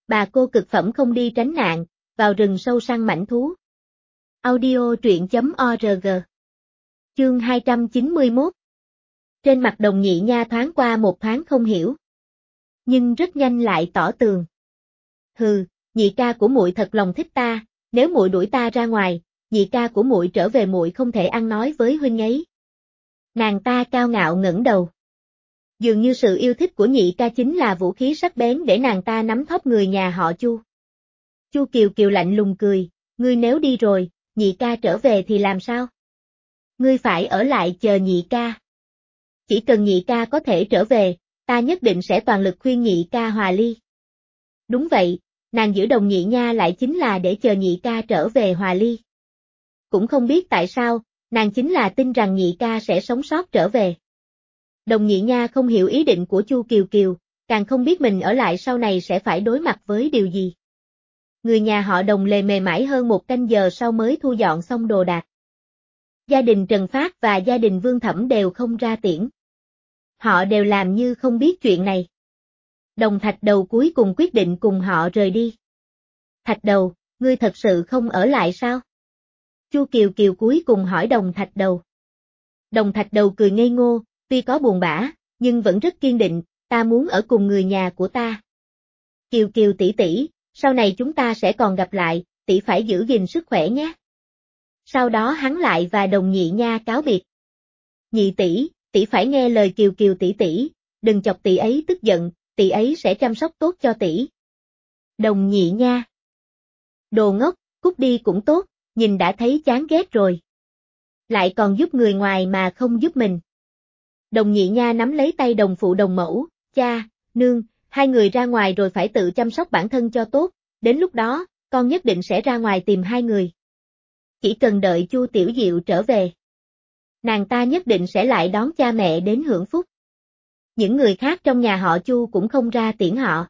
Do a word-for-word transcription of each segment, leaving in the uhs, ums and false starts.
Bà cô cực phẩm không đi tránh nạn, vào rừng sâu săn mãnh thú. Audio truyện chấm org. Chương hai trăm chín mươi mốt. Trên mặt Đồng Nhị Nha thoáng qua một thoáng không hiểu, nhưng rất nhanh lại tỏ tường. Hừ, nhị ca của muội thật lòng thích ta, nếu muội đuổi ta ra ngoài, nhị ca của muội trở về muội không thể ăn nói với huynh ấy. Nàng ta cao ngạo ngẩng đầu. Dường như sự yêu thích của nhị ca chính là vũ khí sắc bén để nàng ta nắm thóp người nhà họ Chu. Chu Kiều Kiều lạnh lùng cười, ngươi nếu đi rồi, nhị ca trở về thì làm sao? Ngươi phải ở lại chờ nhị ca. Chỉ cần nhị ca có thể trở về, ta nhất định sẽ toàn lực khuyên nhị ca hòa ly. Đúng vậy, nàng giữ Đồng Nhị Nha lại chính là để chờ nhị ca trở về hòa ly. Cũng không biết tại sao, nàng chính là tin rằng nhị ca sẽ sống sót trở về. Đồng Nhị Nha không hiểu ý định của Chu Kiều Kiều, càng không biết mình ở lại sau này sẽ phải đối mặt với điều gì. Người nhà họ Đồng lề mề mãi hơn một canh giờ sau mới thu dọn xong đồ đạc. Gia đình Trần Phát và gia đình Vương Thẩm đều không ra tiễn. Họ đều làm như không biết chuyện này. Đồng Thạch Đầu cuối cùng quyết định cùng họ rời đi. Thạch Đầu, ngươi thật sự không ở lại sao? Chu Kiều Kiều cuối cùng hỏi Đồng Thạch Đầu. Đồng Thạch Đầu cười ngây ngô, tuy có buồn bã, nhưng vẫn rất kiên định, ta muốn ở cùng người nhà của ta. Kiều Kiều tỷ tỷ, sau này chúng ta sẽ còn gặp lại, tỷ phải giữ gìn sức khỏe nhé. Sau đó hắn lại và Đồng Nhị Nha cáo biệt. Nhị tỷ, tỷ phải nghe lời Kiều Kiều tỷ tỷ, đừng chọc tỷ ấy tức giận, tỷ ấy sẽ chăm sóc tốt cho tỷ. Đồng Nhị Nha. Đồ ngốc, cút đi cũng tốt, nhìn đã thấy chán ghét rồi. Lại còn giúp người ngoài mà không giúp mình. Đồng Nhị Nha nắm lấy tay đồng phụ đồng mẫu, cha, nương, hai người ra ngoài rồi phải tự chăm sóc bản thân cho tốt, đến lúc đó, con nhất định sẽ ra ngoài tìm hai người. Chỉ cần đợi Chu Tiểu Diệu trở về, nàng ta nhất định sẽ lại đón cha mẹ đến hưởng phúc. Những người khác trong nhà họ Chu cũng không ra tiễn họ.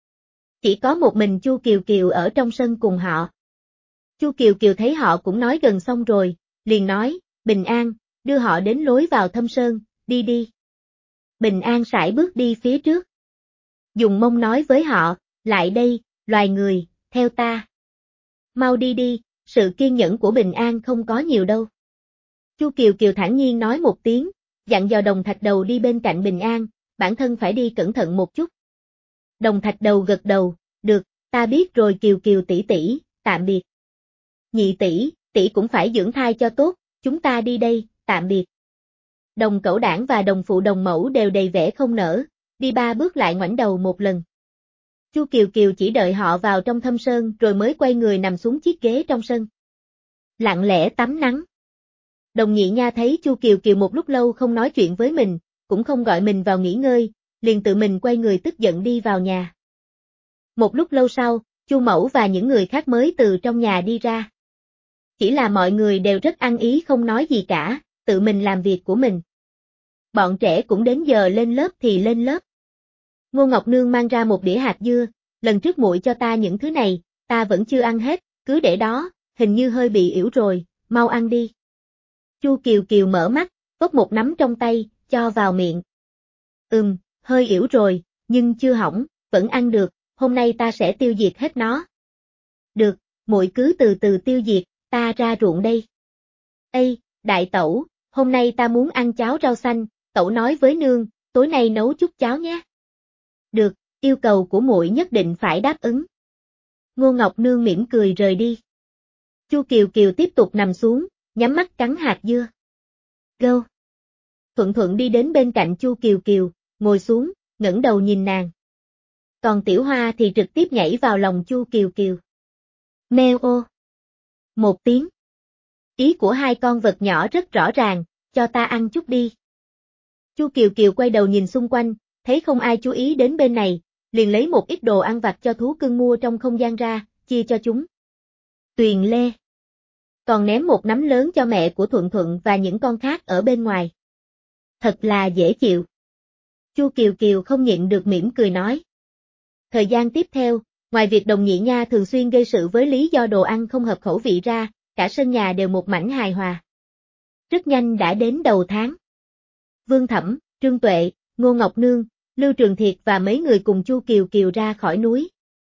Chỉ có một mình Chu Kiều Kiều ở trong sân cùng họ. Chu Kiều Kiều thấy họ cũng nói gần xong rồi, liền nói, Bình An, đưa họ đến lối vào thâm sơn, đi đi. Bình An sải bước đi phía trước. Dùng mông nói với họ, lại đây, loài người, theo ta. Mau đi đi, sự kiên nhẫn của Bình An không có nhiều đâu. Chu Kiều Kiều thản nhiên nói một tiếng, dặn dò Đồng Thạch Đầu đi bên cạnh Bình An, bản thân phải đi cẩn thận một chút. Đồng Thạch Đầu gật đầu, được, ta biết rồi Kiều Kiều tỷ tỷ, tạm biệt. Nhị tỷ, tỷ cũng phải dưỡng thai cho tốt, chúng ta đi đây, tạm biệt. Đồng Cẩu Đảng và Đồng Phụ Đồng Mẫu đều đầy vẻ không nỡ, đi ba bước lại ngoảnh đầu một lần. Chu Kiều Kiều chỉ đợi họ vào trong thâm sơn rồi mới quay người nằm xuống chiếc ghế trong sân. Lặng lẽ tắm nắng. Đồng Nhị Nha thấy Chu Kiều Kiều một lúc lâu không nói chuyện với mình, cũng không gọi mình vào nghỉ ngơi, liền tự mình quay người tức giận đi vào nhà. Một lúc lâu sau, Chu Mẫu và những người khác mới từ trong nhà đi ra. Chỉ là mọi người đều rất ăn ý không nói gì cả, tự mình làm việc của mình. Bọn trẻ cũng đến giờ lên lớp thì lên lớp. Ngô Ngọc Nương mang ra một đĩa hạt dưa, lần trước muội cho ta những thứ này, ta vẫn chưa ăn hết, cứ để đó, hình như hơi bị ỉu rồi, mau ăn đi. Chu Kiều Kiều mở mắt, vốc một nắm trong tay, cho vào miệng. Ừm, hơi ỉu rồi, nhưng chưa hỏng, vẫn ăn được, hôm nay ta sẽ tiêu diệt hết nó. Được, muội cứ từ từ tiêu diệt, ta ra ruộng đây. Ê, đại tẩu, hôm nay ta muốn ăn cháo rau xanh, tẩu nói với nương, tối nay nấu chút cháo nhé. Được, yêu cầu của muội nhất định phải đáp ứng. Ngô Ngọc Nương mỉm cười rời đi. Chu Kiều Kiều tiếp tục nằm xuống, nhắm mắt cắn hạt dưa. Gâu. Thuận Thuận đi đến bên cạnh Chu Kiều Kiều, ngồi xuống, ngẩng đầu nhìn nàng. Còn Tiểu Hoa thì trực tiếp nhảy vào lòng Chu Kiều Kiều. Meo ô. Một tiếng. Ý của hai con vật nhỏ rất rõ ràng, cho ta ăn chút đi. Chu Kiều Kiều quay đầu nhìn xung quanh, thấy không ai chú ý đến bên này, liền lấy một ít đồ ăn vặt cho thú cưng mua trong không gian ra, chia cho chúng. Tuyền Lê. Còn ném một nắm lớn cho mẹ của Thuận Thuận và những con khác ở bên ngoài. Thật là dễ chịu. Chu Kiều Kiều không nhịn được mỉm cười nói. Thời gian tiếp theo, ngoài việc Đồng Nhị Nha thường xuyên gây sự với lý do đồ ăn không hợp khẩu vị ra, cả sân nhà đều một mảnh hài hòa. Rất nhanh đã đến đầu tháng. Vương Thẩm, Trương Tuệ, Ngô Ngọc Nương, Lưu Trường Thiệt và mấy người cùng Chu Kiều Kiều ra khỏi núi.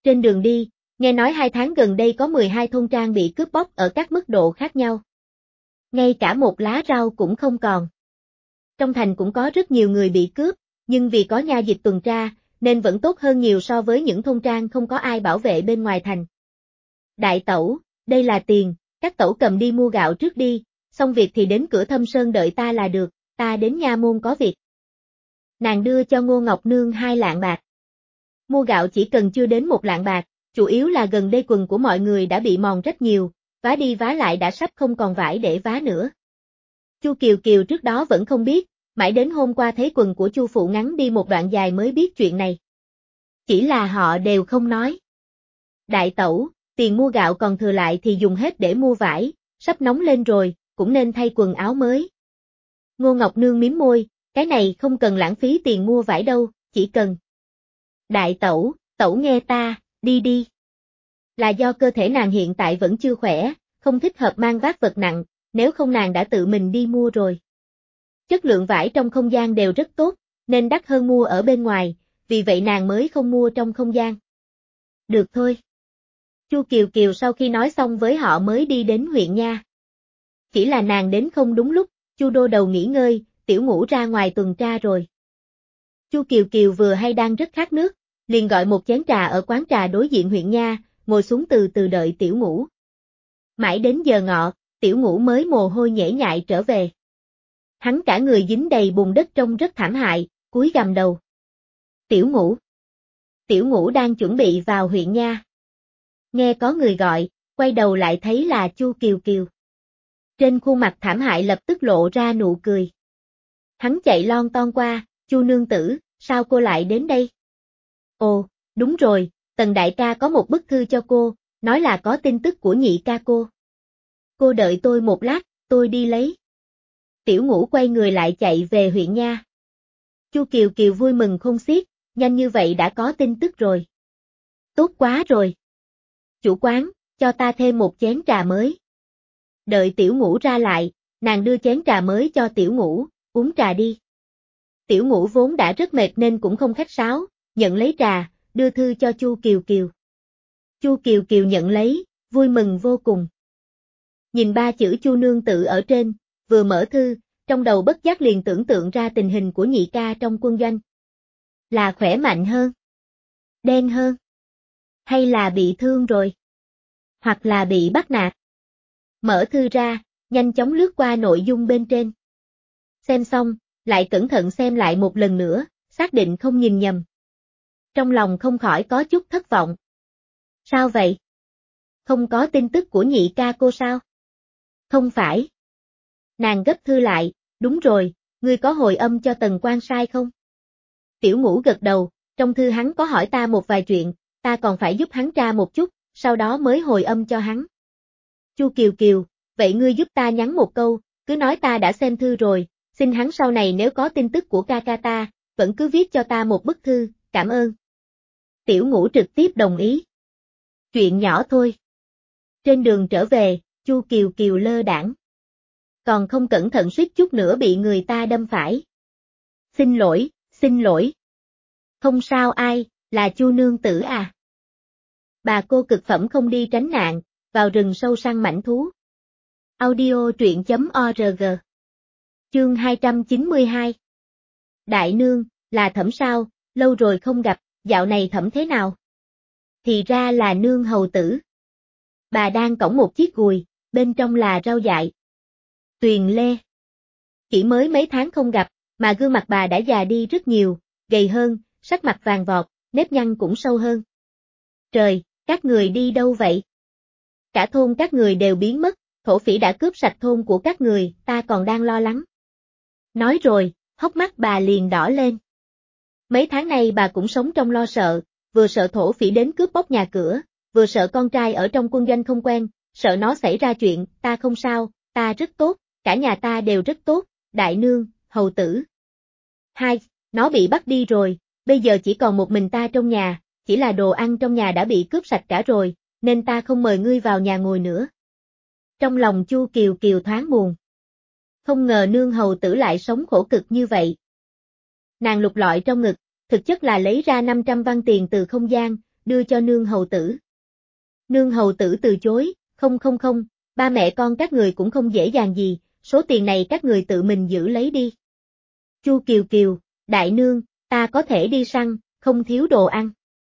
Trên đường đi, nghe nói hai tháng gần đây có mười hai thôn trang bị cướp bóc ở các mức độ khác nhau. Ngay cả một lá rau cũng không còn. Trong thành cũng có rất nhiều người bị cướp, nhưng vì có nha dịch tuần tra, nên vẫn tốt hơn nhiều so với những thôn trang không có ai bảo vệ bên ngoài thành. Đại tẩu, đây là tiền, các tẩu cầm đi mua gạo trước đi, xong việc thì đến cửa Thâm Sơn đợi ta là được, ta đến nha môn có việc. Nàng đưa cho Ngô Ngọc Nương hai lạng bạc. Mua gạo chỉ cần chưa đến một lạng bạc, chủ yếu là gần đây quần của mọi người đã bị mòn rất nhiều, vá đi vá lại đã sắp không còn vải để vá nữa. Chu Kiều Kiều trước đó vẫn không biết, mãi đến hôm qua thấy quần của Chu phụ ngắn đi một đoạn dài mới biết chuyện này. Chỉ là họ đều không nói. Đại tẩu, tiền mua gạo còn thừa lại thì dùng hết để mua vải, sắp nóng lên rồi, cũng nên thay quần áo mới. Ngô Ngọc Nương mím môi, cái này không cần lãng phí tiền mua vải đâu, chỉ cần. Đại tẩu, tẩu nghe ta, đi đi. Là do cơ thể nàng hiện tại vẫn chưa khỏe, không thích hợp mang vác vật nặng, nếu không nàng đã tự mình đi mua rồi. Chất lượng vải trong không gian đều rất tốt, nên đắt hơn mua ở bên ngoài, vì vậy nàng mới không mua trong không gian. Được thôi. Chu Kiều Kiều sau khi nói xong với họ mới đi đến huyện nha. Chỉ là nàng đến không đúng lúc, Chu Đô Đầu nghỉ ngơi, Tiểu Ngũ ra ngoài tuần tra rồi. Chu Kiều Kiều vừa hay đang rất khát nước, liền gọi một chén trà ở quán trà đối diện huyện nha, ngồi xuống từ từ đợi Tiểu Ngũ. Mãi đến giờ ngọ, Tiểu Ngũ mới mồ hôi nhễ nhại trở về. Hắn cả người dính đầy bùn đất trông rất thảm hại, cúi gằm đầu. Tiểu Ngũ. Tiểu Ngũ đang chuẩn bị vào huyện nha. Nghe có người gọi, quay đầu lại thấy là Chu Kiều Kiều. Trên khuôn mặt thảm hại lập tức lộ ra nụ cười. Hắn chạy lon ton qua, Chu nương tử, sao cô lại đến đây? Ồ, đúng rồi, Tần đại ca có một bức thư cho cô, nói là có tin tức của nhị ca cô. Cô đợi tôi một lát, tôi đi lấy. Tiểu Ngũ quay người lại chạy về huyện nha. Chu Kiều Kiều vui mừng không xiết, nhanh như vậy đã có tin tức rồi. Tốt quá rồi. Chủ quán, cho ta thêm một chén trà mới. Đợi Tiểu Ngũ ra lại, nàng đưa chén trà mới cho Tiểu Ngũ, uống trà đi. Tiểu Ngũ vốn đã rất mệt nên cũng không khách sáo, nhận lấy trà, đưa thư cho Chu Kiều Kiều. Chu Kiều Kiều nhận lấy, vui mừng vô cùng. Nhìn ba chữ Chu nương tự ở trên, vừa mở thư, trong đầu bất giác liền tưởng tượng ra tình hình của nhị ca trong quân doanh. Là khỏe mạnh hơn? Đen hơn? Hay là bị thương rồi? Hoặc là bị bắt nạt? Mở thư ra, nhanh chóng lướt qua nội dung bên trên. Xem xong, lại cẩn thận xem lại một lần nữa, xác định không nhìn nhầm. Trong lòng không khỏi có chút thất vọng. Sao vậy? Không có tin tức của nhị ca cô sao? Không phải. Nàng gấp thư lại, đúng rồi, ngươi có hồi âm cho Tần Quan sai không? Tiểu Ngũ gật đầu, trong thư hắn có hỏi ta một vài chuyện, ta còn phải giúp hắn tra một chút, sau đó mới hồi âm cho hắn. Chu Kiều Kiều, vậy ngươi giúp ta nhắn một câu, cứ nói ta đã xem thư rồi, xin hắn sau này nếu có tin tức của ca ca ta, vẫn cứ viết cho ta một bức thư, cảm ơn. Tiểu Ngũ trực tiếp đồng ý. Chuyện nhỏ thôi. Trên đường trở về, Chu Kiều Kiều lơ đãng. Còn không cẩn thận suýt chút nữa bị người ta đâm phải. Xin lỗi, xin lỗi. Không sao ai, là Chu nương tử à. Bà cô cực phẩm không đi tránh nạn, vào rừng sâu săn mãnh thú. Audio truyện chấm org. Chương hai trăm chín mươi hai. Đại nương, là Thẩm sao, lâu rồi không gặp, dạo này Thẩm thế nào? Thì ra là nương hầu tử. Bà đang cõng một chiếc gùi, bên trong là rau dại. Tuyền Lê. Chỉ mới mấy tháng không gặp, mà gương mặt bà đã già đi rất nhiều, gầy hơn, sắc mặt vàng vọt, nếp nhăn cũng sâu hơn. Trời, các người đi đâu vậy? Cả thôn các người đều biến mất, thổ phỉ đã cướp sạch thôn của các người, ta còn đang lo lắng. Nói rồi, hốc mắt bà liền đỏ lên. Mấy tháng nay bà cũng sống trong lo sợ, vừa sợ thổ phỉ đến cướp bóc nhà cửa, vừa sợ con trai ở trong quân doanh không quen, sợ nó xảy ra chuyện, ta không sao, ta rất tốt, cả nhà ta đều rất tốt, đại nương, hầu tử. Hai, nó bị bắt đi rồi, bây giờ chỉ còn một mình ta trong nhà, chỉ là đồ ăn trong nhà đã bị cướp sạch cả rồi, nên ta không mời ngươi vào nhà ngồi nữa. Trong lòng Chu Kiều Kiều thoáng buồn. Không ngờ nương hầu tử lại sống khổ cực như vậy. Nàng lục lọi trong ngực, thực chất là lấy ra năm trăm văn tiền từ không gian, đưa cho nương hầu tử. Nương hầu tử từ chối, không không không, ba mẹ con các người cũng không dễ dàng gì, số tiền này các người tự mình giữ lấy đi. Chu Kiều Kiều, đại nương, ta có thể đi săn, không thiếu đồ ăn.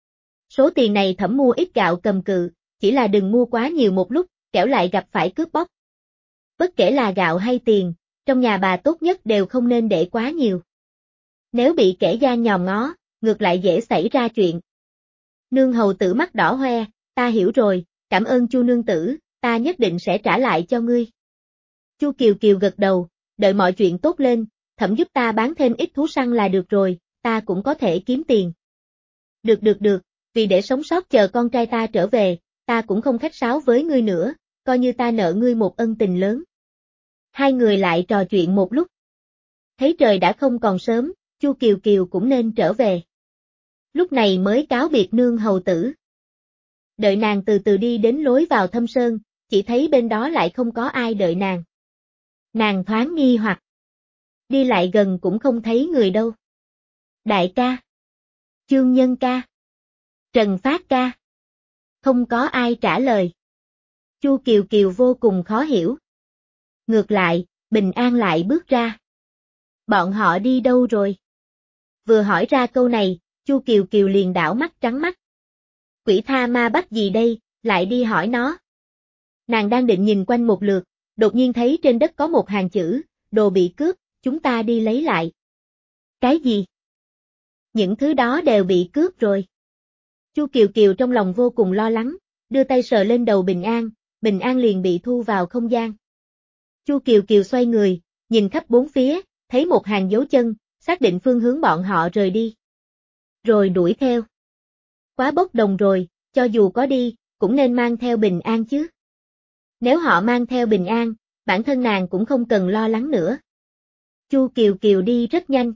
Số tiền này thẩm mua ít gạo cầm cự, chỉ là đừng mua quá nhiều một lúc, kẻo lại gặp phải cướp bóc. Bất kể là gạo hay tiền, trong nhà bà tốt nhất đều không nên để quá nhiều. Nếu bị kẻ gian nhòm ngó, ngược lại dễ xảy ra chuyện. Nương hầu tử mắt đỏ hoe, ta hiểu rồi, cảm ơn Chu nương tử, ta nhất định sẽ trả lại cho ngươi. Chu Kiều Kiều gật đầu, đợi mọi chuyện tốt lên, thẩm giúp ta bán thêm ít thú săn là được rồi, ta cũng có thể kiếm tiền. Được được được, vì để sống sót chờ con trai ta trở về, ta cũng không khách sáo với ngươi nữa, coi như ta nợ ngươi một ân tình lớn. Hai người lại trò chuyện một lúc. Thấy trời đã không còn sớm, Chu Kiều Kiều cũng nên trở về. Lúc này mới cáo biệt nương hầu tử. Đợi nàng từ từ đi đến lối vào thâm sơn, chỉ thấy bên đó lại không có ai đợi nàng. Nàng thoáng nghi hoặc. Đi lại gần cũng không thấy người đâu. Đại ca. Chương Nhân ca. Trần Phát ca. Không có ai trả lời. Chu Kiều Kiều vô cùng khó hiểu. Ngược lại, Bình An lại bước ra. Bọn họ đi đâu rồi? Vừa hỏi ra câu này, Chu Kiều Kiều liền đảo mắt trắng mắt. Quỷ tha ma bắt gì đây, lại đi hỏi nó. Nàng đang định nhìn quanh một lượt, đột nhiên thấy trên đất có một hàng chữ, đồ bị cướp, chúng ta đi lấy lại. Cái gì? Những thứ đó đều bị cướp rồi. Chu Kiều Kiều trong lòng vô cùng lo lắng, đưa tay sờ lên đầu Bình An, Bình An liền bị thu vào không gian. Chu Kiều Kiều xoay người, nhìn khắp bốn phía, thấy một hàng dấu chân, xác định phương hướng bọn họ rời đi. Rồi đuổi theo. Quá bốc đồng rồi, cho dù có đi, cũng nên mang theo Bình An chứ. Nếu họ mang theo Bình An, bản thân nàng cũng không cần lo lắng nữa. Chu Kiều Kiều đi rất nhanh.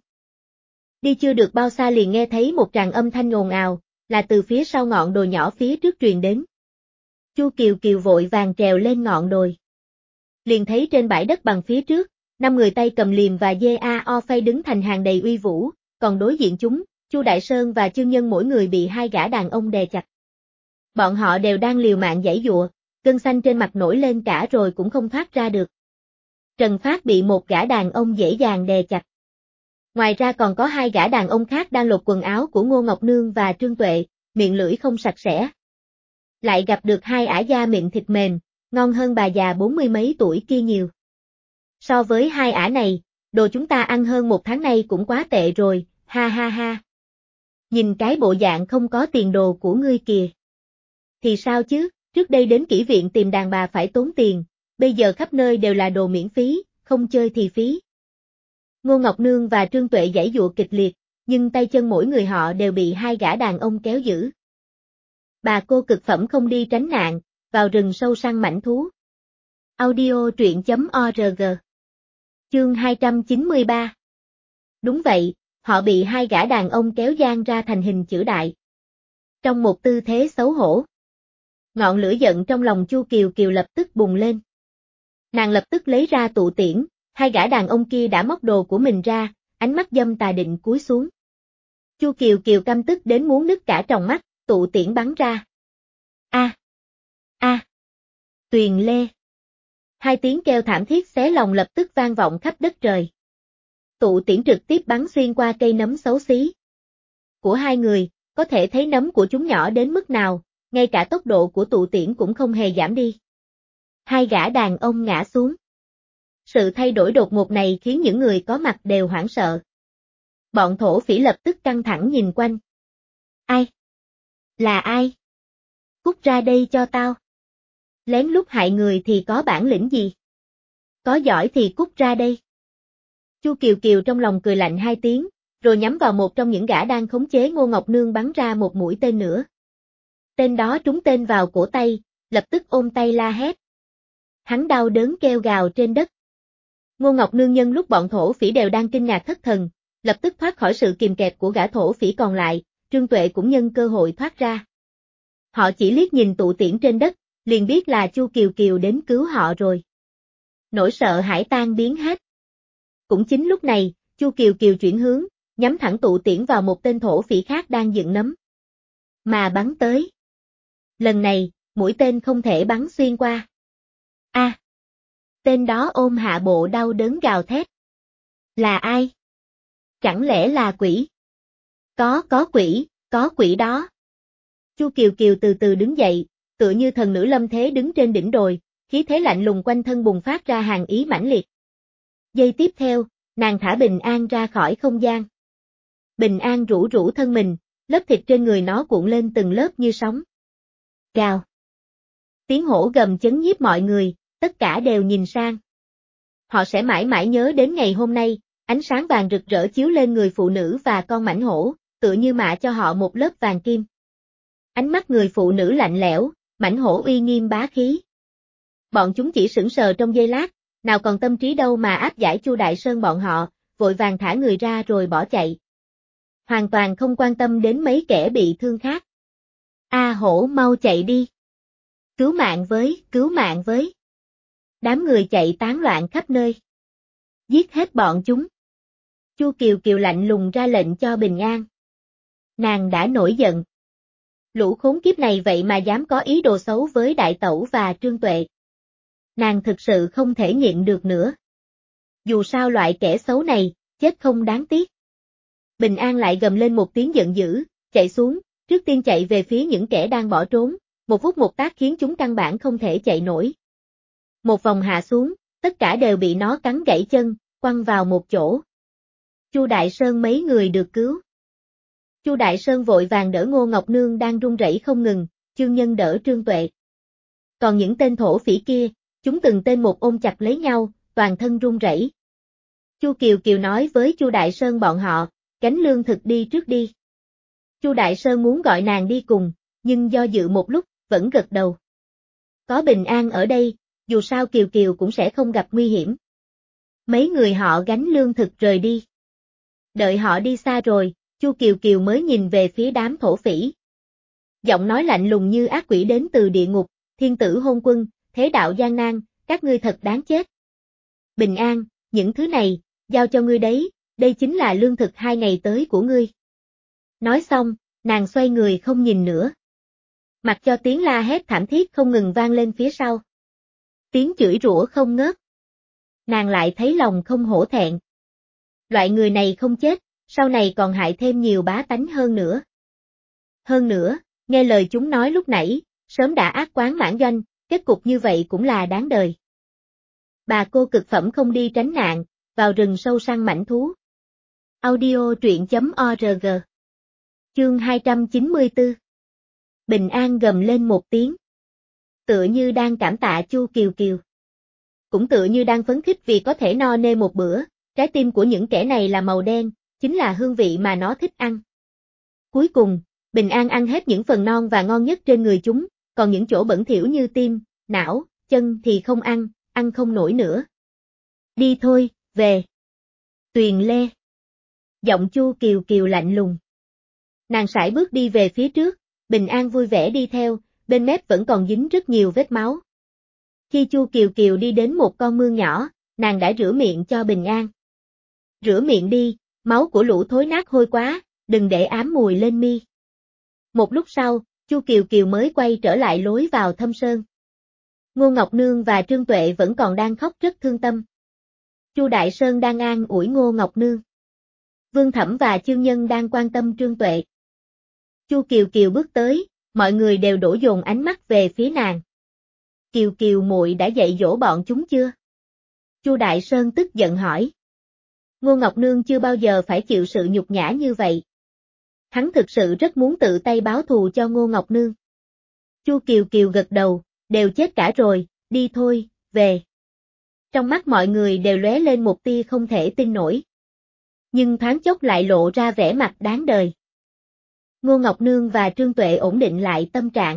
Đi chưa được bao xa liền nghe thấy một tràng âm thanh ồn ào, là từ phía sau ngọn đồi nhỏ phía trước truyền đến. Chu Kiều Kiều vội vàng trèo lên ngọn đồi. Liền thấy trên bãi đất bằng phía trước, năm người tay cầm liềm và dê a o phay đứng thành hàng đầy uy vũ, còn đối diện chúng, Chu Đại Sơn và Chương Nhân mỗi người bị hai gã đàn ông đè chặt. Bọn họ đều đang liều mạng giãy giụa, gân xanh trên mặt nổi lên cả rồi cũng không thoát ra được. Trần Phát bị một gã đàn ông dễ dàng đè chặt. Ngoài ra còn có hai gã đàn ông khác đang lột quần áo của Ngô Ngọc Nương và Trương Tuệ, miệng lưỡi không sạch sẽ. Lại gặp được hai ả da mịn thịt mềm, ngon hơn bà già bốn mươi mấy tuổi kia nhiều. So với hai ả này, đồ chúng ta ăn hơn một tháng nay cũng quá tệ rồi, ha ha ha. Nhìn cái bộ dạng không có tiền đồ của ngươi kìa. Thì sao chứ, trước đây đến kỹ viện tìm đàn bà phải tốn tiền, bây giờ khắp nơi đều là đồ miễn phí, không chơi thì phí. Ngô Ngọc Nương và Trương Tuệ giãy giụa kịch liệt, nhưng tay chân mỗi người họ đều bị hai gã đàn ông kéo giữ. Bà cô cực phẩm không đi tránh nạn, vào rừng sâu săn mãnh thú. Audio truyện chấm org. Chương hai trăm chín mươi ba. Đúng vậy, họ bị hai gã đàn ông kéo dang ra thành hình chữ đại. Trong một tư thế xấu hổ. Ngọn lửa giận trong lòng Chu Kiều Kiều lập tức bùng lên. Nàng lập tức lấy ra tụ tiễn, hai gã đàn ông kia đã móc đồ của mình ra, ánh mắt dâm tà định cúi xuống. Chu Kiều Kiều căm tức đến muốn nứt cả tròng mắt, tụ tiễn bắn ra. A, a, Tuyền lê. Hai tiếng kêu thảm thiết xé lòng lập tức vang vọng khắp đất trời. Tụ tiễn trực tiếp bắn xuyên qua cây nấm xấu xí của hai người, có thể thấy nấm của chúng nhỏ đến mức nào, ngay cả tốc độ của tụ tiễn cũng không hề giảm đi. Hai gã đàn ông ngã xuống. Sự thay đổi đột ngột này khiến những người có mặt đều hoảng sợ. Bọn thổ phỉ lập tức căng thẳng nhìn quanh. Ai? Là ai? Cút ra đây cho tao. Lén lút hại người thì có bản lĩnh gì? Có giỏi thì cút ra đây. Chu Kiều Kiều trong lòng cười lạnh hai tiếng, rồi nhắm vào một trong những gã đang khống chế Ngô Ngọc Nương bắn ra một mũi tên nữa. Tên đó trúng tên vào cổ tay, lập tức ôm tay la hét. Hắn đau đớn kêu gào trên đất. Ngô Ngọc Nương nhân lúc bọn thổ phỉ đều đang kinh ngạc thất thần, lập tức thoát khỏi sự kìm kẹp của gã thổ phỉ còn lại, Trương Tuệ cũng nhân cơ hội thoát ra. Họ chỉ liếc nhìn tụ tiễn trên đất, liền biết là Chu Kiều Kiều đến cứu họ rồi. Nỗi sợ hãi tan biến hết. Cũng chính lúc này, Chu Kiều Kiều chuyển hướng, nhắm thẳng tụ tiễn vào một tên thổ phỉ khác đang dựng nấm. mà bắn tới. Lần này, mũi tên không thể bắn xuyên qua. A! À, tên đó ôm hạ bộ đau đớn gào thét. Là ai? Chẳng lẽ là quỷ? Có, có quỷ, có quỷ đó. Chu Kiều Kiều từ từ đứng dậy, tựa như thần nữ lâm thế đứng trên đỉnh đồi, khí thế lạnh lùng quanh thân bùng phát ra hàn ý mãnh liệt. Giây tiếp theo, nàng thả Bình An ra khỏi không gian. Bình An rũ rũ thân mình, lớp thịt trên người nó cuộn lên từng lớp như sóng. Gào. Tiếng hổ gầm chấn nhiếp mọi người, tất cả đều nhìn sang. Họ sẽ mãi mãi nhớ đến ngày hôm nay, ánh sáng vàng rực rỡ chiếu lên người phụ nữ và con mãnh hổ, tựa như mạ cho họ một lớp vàng kim. Ánh mắt người phụ nữ lạnh lẽo, mãnh hổ uy nghiêm bá khí. Bọn chúng chỉ sững sờ trong giây lát, nào còn tâm trí đâu mà áp giải Chu Đại Sơn bọn họ, vội vàng thả người ra rồi bỏ chạy. Hoàn toàn không quan tâm đến mấy kẻ bị thương khác. A hổ mau chạy đi. Cứu mạng với, cứu mạng với. Đám người chạy tán loạn khắp nơi. Giết hết bọn chúng. Chu Kiều Kiều lạnh lùng ra lệnh cho Bình An. Nàng đã nổi giận. Lũ khốn kiếp này vậy mà dám có ý đồ xấu với Đại Tẩu và Trương Tuệ. Nàng thực sự không thể nhịn được nữa. Dù sao loại kẻ xấu này, chết không đáng tiếc. Bình An lại gầm lên một tiếng giận dữ, chạy xuống, trước tiên chạy về phía những kẻ đang bỏ trốn, một vút một tác khiến chúng căn bản không thể chạy nổi. Một vòng hạ xuống, tất cả đều bị nó cắn gãy chân, quăng vào một chỗ. Chu Đại Sơn mấy người được cứu. Chu Đại Sơn vội vàng đỡ Ngô Ngọc Nương đang run rẩy không ngừng, Chương Nhân đỡ Trương Tuệ. Còn những tên thổ phỉ kia, chúng từng tên một ôm chặt lấy nhau, toàn thân run rẩy. Chu Kiều Kiều nói với Chu Đại Sơn bọn họ, gánh lương thực đi trước đi. Chu Đại Sơn muốn gọi nàng đi cùng, nhưng do dự một lúc, vẫn gật đầu. Có Bình An ở đây, dù sao Kiều Kiều cũng sẽ không gặp nguy hiểm. Mấy người họ gánh lương thực rời đi. Đợi họ đi xa rồi, Chu Kiều Kiều mới nhìn về phía đám thổ phỉ. Giọng nói lạnh lùng như ác quỷ đến từ địa ngục, thiên tử hôn quân, thế đạo gian nan, các ngươi thật đáng chết. Bình An, những thứ này, giao cho ngươi đấy, đây chính là lương thực hai ngày tới của ngươi. Nói xong, nàng xoay người không nhìn nữa. Mặc cho tiếng la hét thảm thiết không ngừng vang lên phía sau. Tiếng chửi rủa không ngớt. Nàng lại thấy lòng không hổ thẹn. Loại người này không chết, sau này còn hại thêm nhiều bá tánh hơn nữa. Hơn nữa, nghe lời chúng nói lúc nãy, sớm đã ác quán mãn doanh, kết cục như vậy cũng là đáng đời. Bà cô cực phẩm không đi tránh nạn, vào rừng sâu săn mãnh thú. Audio truyện chấm org. Chương hai trăm chín mươi tư. Bình An gầm lên một tiếng. Tựa như đang cảm tạ Chu Kiều Kiều. Cũng tựa như đang phấn khích vì có thể no nê một bữa, trái tim của những kẻ này là màu đen, chính là hương vị mà nó thích ăn. Cuối cùng, Bình An ăn hết những phần non và ngon nhất trên người chúng, còn những chỗ bẩn thỉu như tim, não, chân thì không ăn, ăn không nổi nữa. Đi thôi, về. Tuyền Lê. Giọng Chu Kiều Kiều lạnh lùng. Nàng sải bước đi về phía trước, Bình An vui vẻ đi theo, bên mép vẫn còn dính rất nhiều vết máu. Khi Chu Kiều Kiều đi đến một con mương nhỏ, nàng đã rửa miệng cho Bình An. Rửa miệng đi, máu của lũ thối nát hôi quá, đừng để ám mùi lên mi. Một lúc sau, Chu Kiều Kiều mới quay trở lại lối vào thâm sơn. Ngô Ngọc Nương và Trương Tuệ vẫn còn đang khóc rất thương tâm. Chu Đại Sơn đang an ủi Ngô Ngọc Nương. Vương Thẩm và Chương Nhân đang quan tâm Trương Tuệ. Chu Kiều Kiều bước tới, mọi người đều đổ dồn ánh mắt về phía nàng. Kiều Kiều muội đã dạy dỗ bọn chúng chưa? Chu Đại Sơn tức giận hỏi. Ngô Ngọc Nương chưa bao giờ phải chịu sự nhục nhã như vậy. Hắn thực sự rất muốn tự tay báo thù cho Ngô Ngọc Nương. Chu Kiều Kiều gật đầu, đều chết cả rồi, đi thôi, về. Trong mắt mọi người đều lóe lên một tia không thể tin nổi. Nhưng thoáng chốc lại lộ ra vẻ mặt đáng đời. Ngô Ngọc Nương và Trương Tuệ ổn định lại tâm trạng.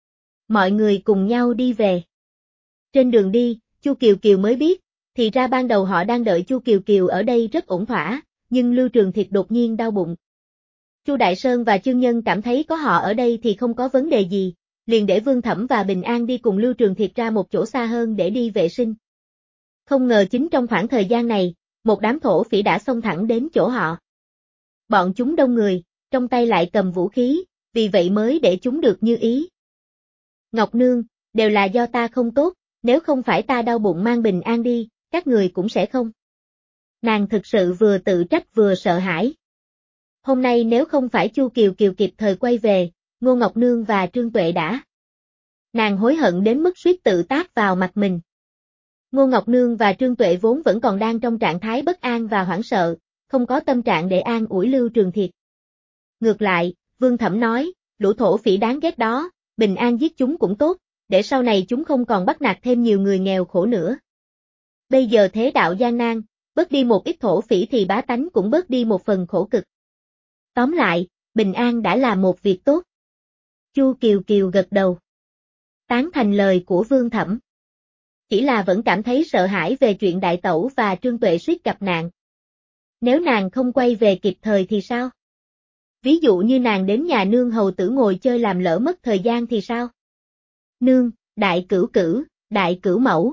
Mọi người cùng nhau đi về. Trên đường đi, Chu Kiều Kiều mới biết, thì ra ban đầu họ đang đợi Chu Kiều Kiều ở đây rất ổn thỏa, nhưng Lưu Trường Thiệt đột nhiên đau bụng. Chu Đại Sơn và Chương Nhân cảm thấy có họ ở đây thì không có vấn đề gì, liền để Vương Thẩm và Bình An đi cùng Lưu Trường Thiệt ra một chỗ xa hơn để đi vệ sinh. Không ngờ chính trong khoảng thời gian này, một đám thổ phỉ đã xông thẳng đến chỗ họ. Bọn chúng đông người, trong tay lại cầm vũ khí, vì vậy mới để chúng được như ý. Ngọc Nương, đều là do ta không tốt, nếu không phải ta đau bụng mang Bình An đi, các người cũng sẽ không. Nàng thực sự vừa tự trách vừa sợ hãi. Hôm nay nếu không phải Chu Kiều Kiều kịp thời quay về, Ngô Ngọc Nương và Trương Tuệ đã. Nàng hối hận đến mức suýt tự tát vào mặt mình. Ngô Ngọc Nương và Trương Tuệ vốn vẫn còn đang trong trạng thái bất an và hoảng sợ, không có tâm trạng để an ủi Lưu Trường Thiệt. Ngược lại, Vương Thẩm nói, lũ thổ phỉ đáng ghét đó, Bình An giết chúng cũng tốt, để sau này chúng không còn bắt nạt thêm nhiều người nghèo khổ nữa. Bây giờ thế đạo gian nan, bớt đi một ít thổ phỉ thì bá tánh cũng bớt đi một phần khổ cực. Tóm lại, Bình An đã là một việc tốt. Chu Kiều Kiều gật đầu. Tán thành lời của Vương Thẩm. Chỉ là vẫn cảm thấy sợ hãi về chuyện đại tẩu và Trương Tuệ suýt gặp nạn. Nếu nàng không quay về kịp thời thì sao? Ví dụ như nàng đến nhà nương hầu tử ngồi chơi làm lỡ mất thời gian thì sao? Nương, đại cửu cửu, đại cửu mẫu.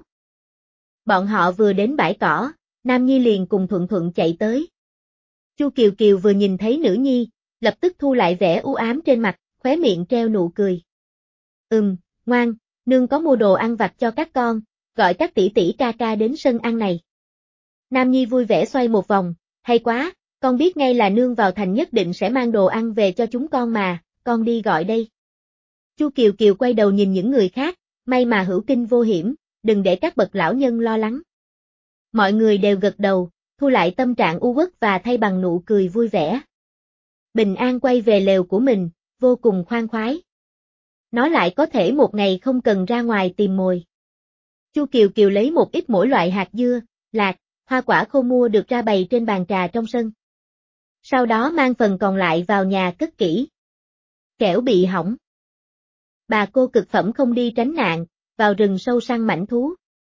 Bọn họ vừa đến bãi cỏ, Nam Nhi liền cùng thuận thuận chạy tới. Chu Kiều Kiều vừa nhìn thấy nữ nhi, lập tức thu lại vẻ u ám trên mặt, khóe miệng treo nụ cười. Ừm, ngoan, nương có mua đồ ăn vặt cho các con, gọi các tỷ tỷ ca ca đến sân ăn này. Nam Nhi vui vẻ xoay một vòng, hay quá, con biết ngay là nương vào thành nhất định sẽ mang đồ ăn về cho chúng con mà, con đi gọi đây. Chu Kiều Kiều quay đầu nhìn những người khác, may mà hữu kinh vô hiểm, đừng để các bậc lão nhân lo lắng. Mọi người đều gật đầu, thu lại tâm trạng u uất và thay bằng nụ cười vui vẻ. Bình An quay về lều của mình, vô cùng khoan khoái. Nó lại có thể một ngày không cần ra ngoài tìm mồi. Chu Kiều Kiều lấy một ít mỗi loại hạt dưa, lạc, hoa quả khô mua được ra bày trên bàn trà trong sân. Sau đó mang phần còn lại vào nhà cất kỹ. Kẻo bị hỏng. Bà cô cực phẩm không đi tránh nạn, vào rừng sâu săn mãnh thú.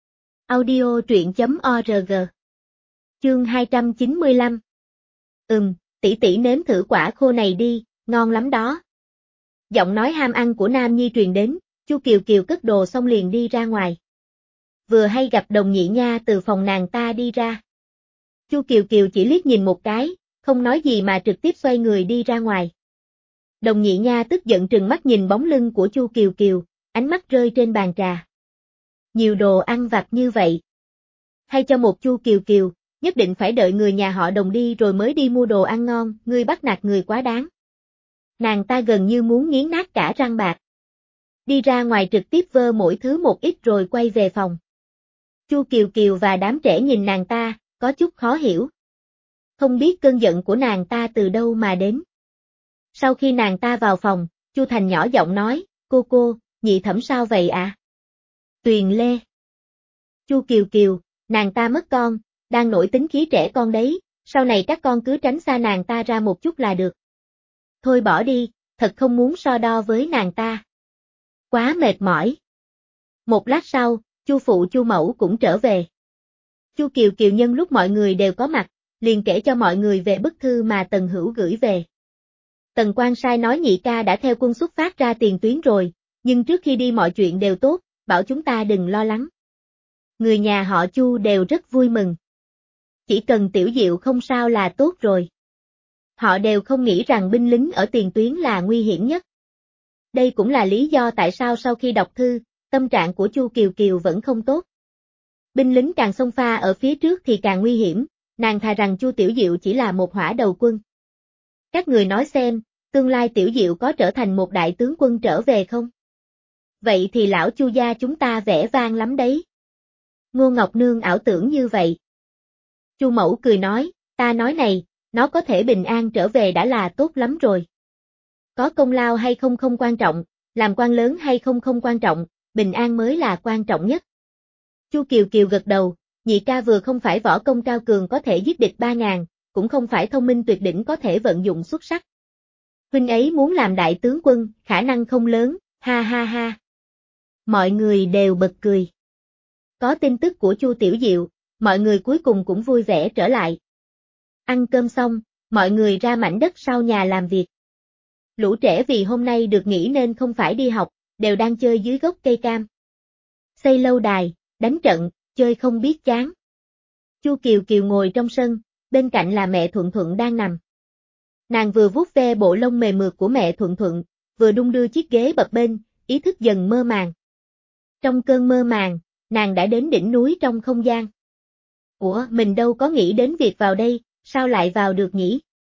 Audio truyện chấm org. Chương hai trăm chín mươi lăm. Ừm, tỷ tỷ nếm thử quả khô này đi, ngon lắm đó. Giọng nói ham ăn của Nam Nhi truyền đến, Chu Kiều Kiều cất đồ xong liền đi ra ngoài. Vừa hay gặp Đồng Nhị Nha từ phòng nàng ta đi ra. Chu Kiều Kiều chỉ liếc nhìn một cái, không nói gì mà trực tiếp xoay người đi ra ngoài. Đồng Nhị Nha tức giận trừng mắt nhìn bóng lưng của Chu Kiều Kiều, ánh mắt rơi trên bàn trà. Nhiều đồ ăn vặt như vậy. Hay cho một Chu Kiều Kiều, nhất định phải đợi người nhà họ Đồng đi rồi mới đi mua đồ ăn ngon, ngươi bắt nạt người quá đáng. Nàng ta gần như muốn nghiến nát cả răng bạc. Đi ra ngoài trực tiếp vơ mỗi thứ một ít rồi quay về phòng. Chu Kiều Kiều và đám trẻ nhìn nàng ta, có chút khó hiểu. Không biết cơn giận của nàng ta từ đâu mà đến. Sau khi nàng ta vào phòng, Chu Thành nhỏ giọng nói, cô cô, Nhị Thẩm sao vậy ạ? À? Tuyền Lê. Chu Kiều Kiều, nàng ta mất con, đang nổi tính khí trẻ con đấy, sau này các con cứ tránh xa nàng ta ra một chút là được. Thôi bỏ đi, thật không muốn so đo với nàng ta. Quá mệt mỏi. Một lát sau, Chu phụ Chu mẫu cũng trở về. Chu Kiều Kiều nhân lúc mọi người đều có mặt, liền kể cho mọi người về bức thư mà Tần Hữu gửi về. Tần Quan sai nói Nhị ca đã theo quân xuất phát ra tiền tuyến rồi, nhưng trước khi đi mọi chuyện đều tốt, bảo chúng ta đừng lo lắng. Người nhà họ Chu đều rất vui mừng. Chỉ cần Tiểu Diệu không sao là tốt rồi. Họ đều không nghĩ rằng binh lính ở tiền tuyến là nguy hiểm nhất. Đây cũng là lý do tại sao sau khi đọc thư, tâm trạng của Chu Kiều Kiều vẫn không tốt. Binh lính càng xông pha ở phía trước thì càng nguy hiểm, nàng thà rằng Chu Tiểu Diệu chỉ là một hỏa đầu quân. Các người nói xem, tương lai Tiểu Diệu có trở thành một đại tướng quân trở về không? Vậy thì lão Chu gia chúng ta vẻ vang lắm đấy. Ngô Ngọc Nương ảo tưởng như vậy. Chu mẫu cười nói, ta nói này, nó có thể bình an trở về đã là tốt lắm rồi. Có công lao hay không không quan trọng, làm quan lớn hay không không quan trọng, bình an mới là quan trọng nhất. Chu Kiều Kiều gật đầu, Nhị ca vừa không phải võ công cao cường có thể giết địch ba ngàn, cũng không phải thông minh tuyệt đỉnh có thể vận dụng xuất sắc. Huynh ấy muốn làm đại tướng quân, khả năng không lớn, ha ha ha. Mọi người đều bật cười. Có tin tức của Chu Tiểu Diệu, mọi người cuối cùng cũng vui vẻ trở lại. Ăn cơm xong, mọi người ra mảnh đất sau nhà làm việc. Lũ trẻ vì hôm nay được nghỉ nên không phải đi học, đều đang chơi dưới gốc cây cam. Xây lâu đài, đánh trận, chơi không biết chán. Chu Kiều Kiều ngồi trong sân, bên cạnh là mẹ Thuận Thuận đang nằm. Nàng vừa vuốt ve bộ lông mềm mượt của mẹ Thuận Thuận, vừa đung đưa chiếc ghế bập bênh, ý thức dần mơ màng. Trong cơn mơ màng, nàng đã đến đỉnh núi trong không gian. Ủa, mình đâu có nghĩ đến việc vào đây, sao lại vào được nhỉ?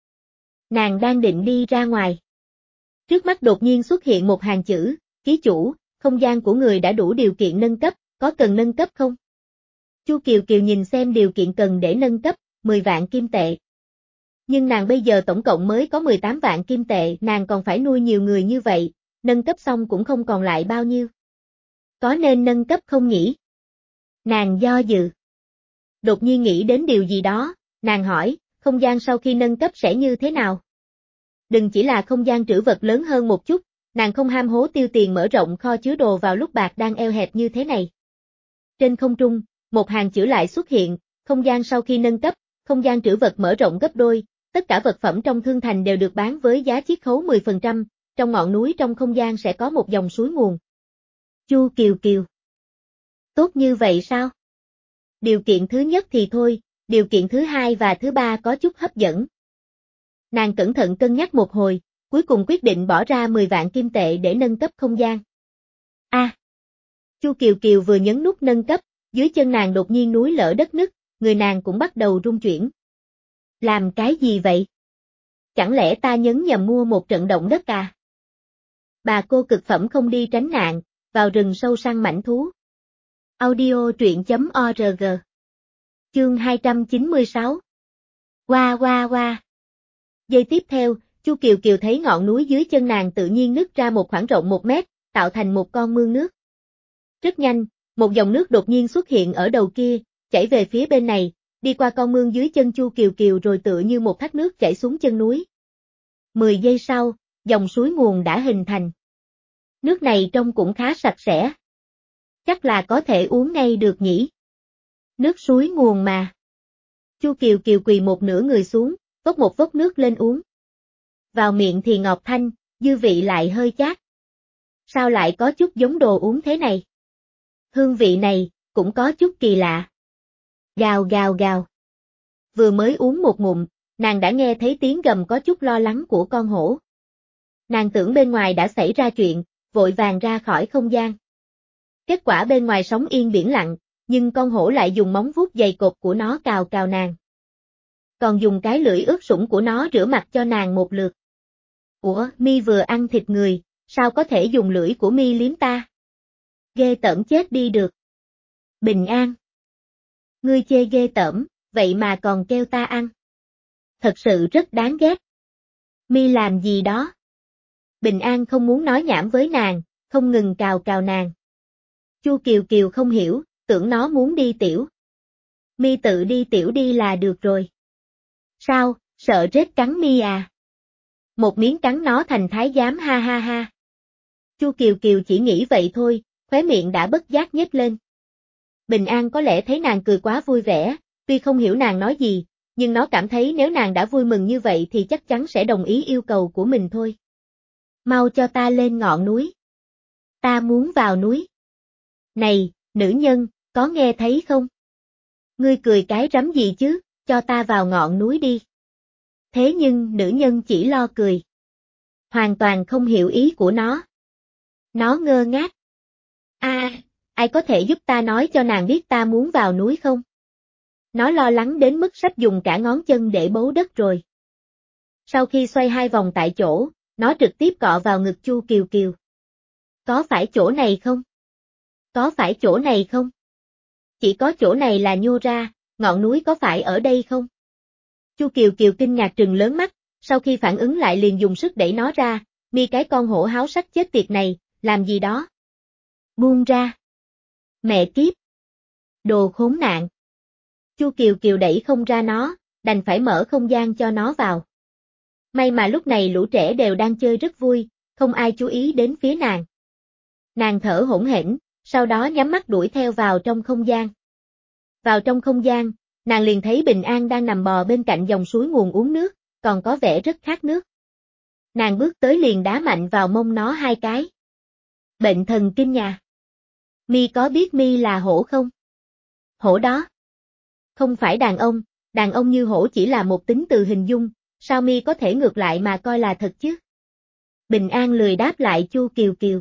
Nàng đang định đi ra ngoài. Trước mắt đột nhiên xuất hiện một hàng chữ, ký chủ, không gian của người đã đủ điều kiện nâng cấp, có cần nâng cấp không? Chu Kiều Kiều nhìn xem điều kiện cần để nâng cấp, mười vạn kim tệ. Nhưng nàng bây giờ tổng cộng mới có mười tám vạn kim tệ, nàng còn phải nuôi nhiều người như vậy, nâng cấp xong cũng không còn lại bao nhiêu. Có nên nâng cấp không nhỉ? Nàng do dự. Đột nhiên nghĩ đến điều gì đó, nàng hỏi, không gian sau khi nâng cấp sẽ như thế nào? Đừng chỉ là không gian trữ vật lớn hơn một chút, nàng không ham hố tiêu tiền mở rộng kho chứa đồ vào lúc bạc đang eo hẹp như thế này. Trên không trung, một hàng chữ lại xuất hiện, không gian sau khi nâng cấp, không gian trữ vật mở rộng gấp đôi, tất cả vật phẩm trong thương thành đều được bán với giá chiết khấu mười phần trăm, trong ngọn núi trong không gian sẽ có một dòng suối nguồn. Chu Kiều Kiều. Tốt như vậy sao? Điều kiện thứ nhất thì thôi, điều kiện thứ hai và thứ ba có chút hấp dẫn. Nàng cẩn thận cân nhắc một hồi, cuối cùng quyết định bỏ ra mười vạn kim tệ để nâng cấp không gian. A. À, Chu Kiều Kiều vừa nhấn nút nâng cấp, dưới chân nàng đột nhiên núi lở đất nứt, người nàng cũng bắt đầu rung chuyển. Làm cái gì vậy? Chẳng lẽ ta nhấn nhầm mua một trận động đất à? Bà cô cực phẩm không đi tránh nạn, vào rừng sâu săn mãnh thú. Audio truyện chấm org. Chương hai trăm chín mươi sáu. Qua qua qua. Giây tiếp theo, Chu Kiều Kiều thấy ngọn núi dưới chân nàng tự nhiên nứt ra một khoảng rộng một mét, tạo thành một con mương nước. Rất nhanh, một dòng nước đột nhiên xuất hiện ở đầu kia, chảy về phía bên này, đi qua con mương dưới chân Chu Kiều Kiều rồi tựa như một thác nước chảy xuống chân núi. Mười giây sau, dòng suối nguồn đã hình thành. Nước này trông cũng khá sạch sẽ. Chắc là có thể uống ngay được nhỉ? Nước suối nguồn mà. Chu Kiều Kiều quỳ một nửa người xuống, vốc một vốc nước lên uống. Vào miệng thì ngọt thanh, dư vị lại hơi chát. Sao lại có chút giống đồ uống thế này? Hương vị này, cũng có chút kỳ lạ. Gào gào gào. Vừa mới uống một ngụm, nàng đã nghe thấy tiếng gầm có chút lo lắng của con hổ. Nàng tưởng bên ngoài đã xảy ra chuyện, vội vàng ra khỏi không gian. Kết quả bên ngoài sóng yên biển lặng, nhưng con hổ lại dùng móng vuốt dày cộp của nó cào cào nàng. Còn dùng cái lưỡi ướt sũng của nó rửa mặt cho nàng một lượt. Ủa, mi vừa ăn thịt người, sao có thể dùng lưỡi của mi liếm ta? Ghê tởm chết đi được. Bình an. Ngươi chê ghê tởm, vậy mà còn kêu ta ăn. Thật sự rất đáng ghét. Mi làm gì đó? Bình an không muốn nói nhảm với nàng, không ngừng cào cào nàng. Chu Kiều Kiều không hiểu, tưởng nó muốn đi tiểu. Mi tự đi tiểu đi là được rồi. Sao, sợ rết cắn mi à? Một miếng cắn nó thành thái giám ha ha ha. Chu Kiều Kiều chỉ nghĩ vậy thôi, khóe miệng đã bất giác nhếch lên. Bình an có lẽ thấy nàng cười quá vui vẻ, tuy không hiểu nàng nói gì, nhưng nó cảm thấy nếu nàng đã vui mừng như vậy thì chắc chắn sẽ đồng ý yêu cầu của mình thôi. Mau cho ta lên ngọn núi. Ta muốn vào núi. Này, nữ nhân, có nghe thấy không? Ngươi cười cái rắm gì chứ, cho ta vào ngọn núi đi. Thế nhưng nữ nhân chỉ lo cười. Hoàn toàn không hiểu ý của nó. Nó ngơ ngác. A, à, ai có thể giúp ta nói cho nàng biết ta muốn vào núi không? Nó lo lắng đến mức sắp dùng cả ngón chân để bấu đất rồi. Sau khi xoay hai vòng tại chỗ, nó trực tiếp cọ vào ngực Chu Kiều Kiều. Có phải chỗ này không? Có phải chỗ này không? Chỉ có chỗ này là nhô ra, ngọn núi có phải ở đây không? Chu Kiều Kiều kinh ngạc trừng lớn mắt, sau khi phản ứng lại liền dùng sức đẩy nó ra, mi cái con hổ háo sắc chết tiệt này, làm gì đó? Buông ra. Mẹ kiếp. Đồ khốn nạn. Chu Kiều Kiều đẩy không ra nó, đành phải mở không gian cho nó vào. May mà lúc này lũ trẻ đều đang chơi rất vui, không ai chú ý đến phía nàng. Nàng thở hổn hển, sau đó nhắm mắt đuổi theo vào trong không gian. Vào trong không gian, nàng liền thấy Bình An đang nằm bò bên cạnh dòng suối nguồn uống nước, còn có vẻ rất khát nước. Nàng bước tới liền đá mạnh vào mông nó hai cái. Bệnh thần kinh nhà. Mi có biết mi là hổ không? Hổ đó. Không phải đàn ông, đàn ông như hổ chỉ là một tính từ hình dung, sao mi có thể ngược lại mà coi là thật chứ? Bình An lười đáp lại Chu Kiều Kiều.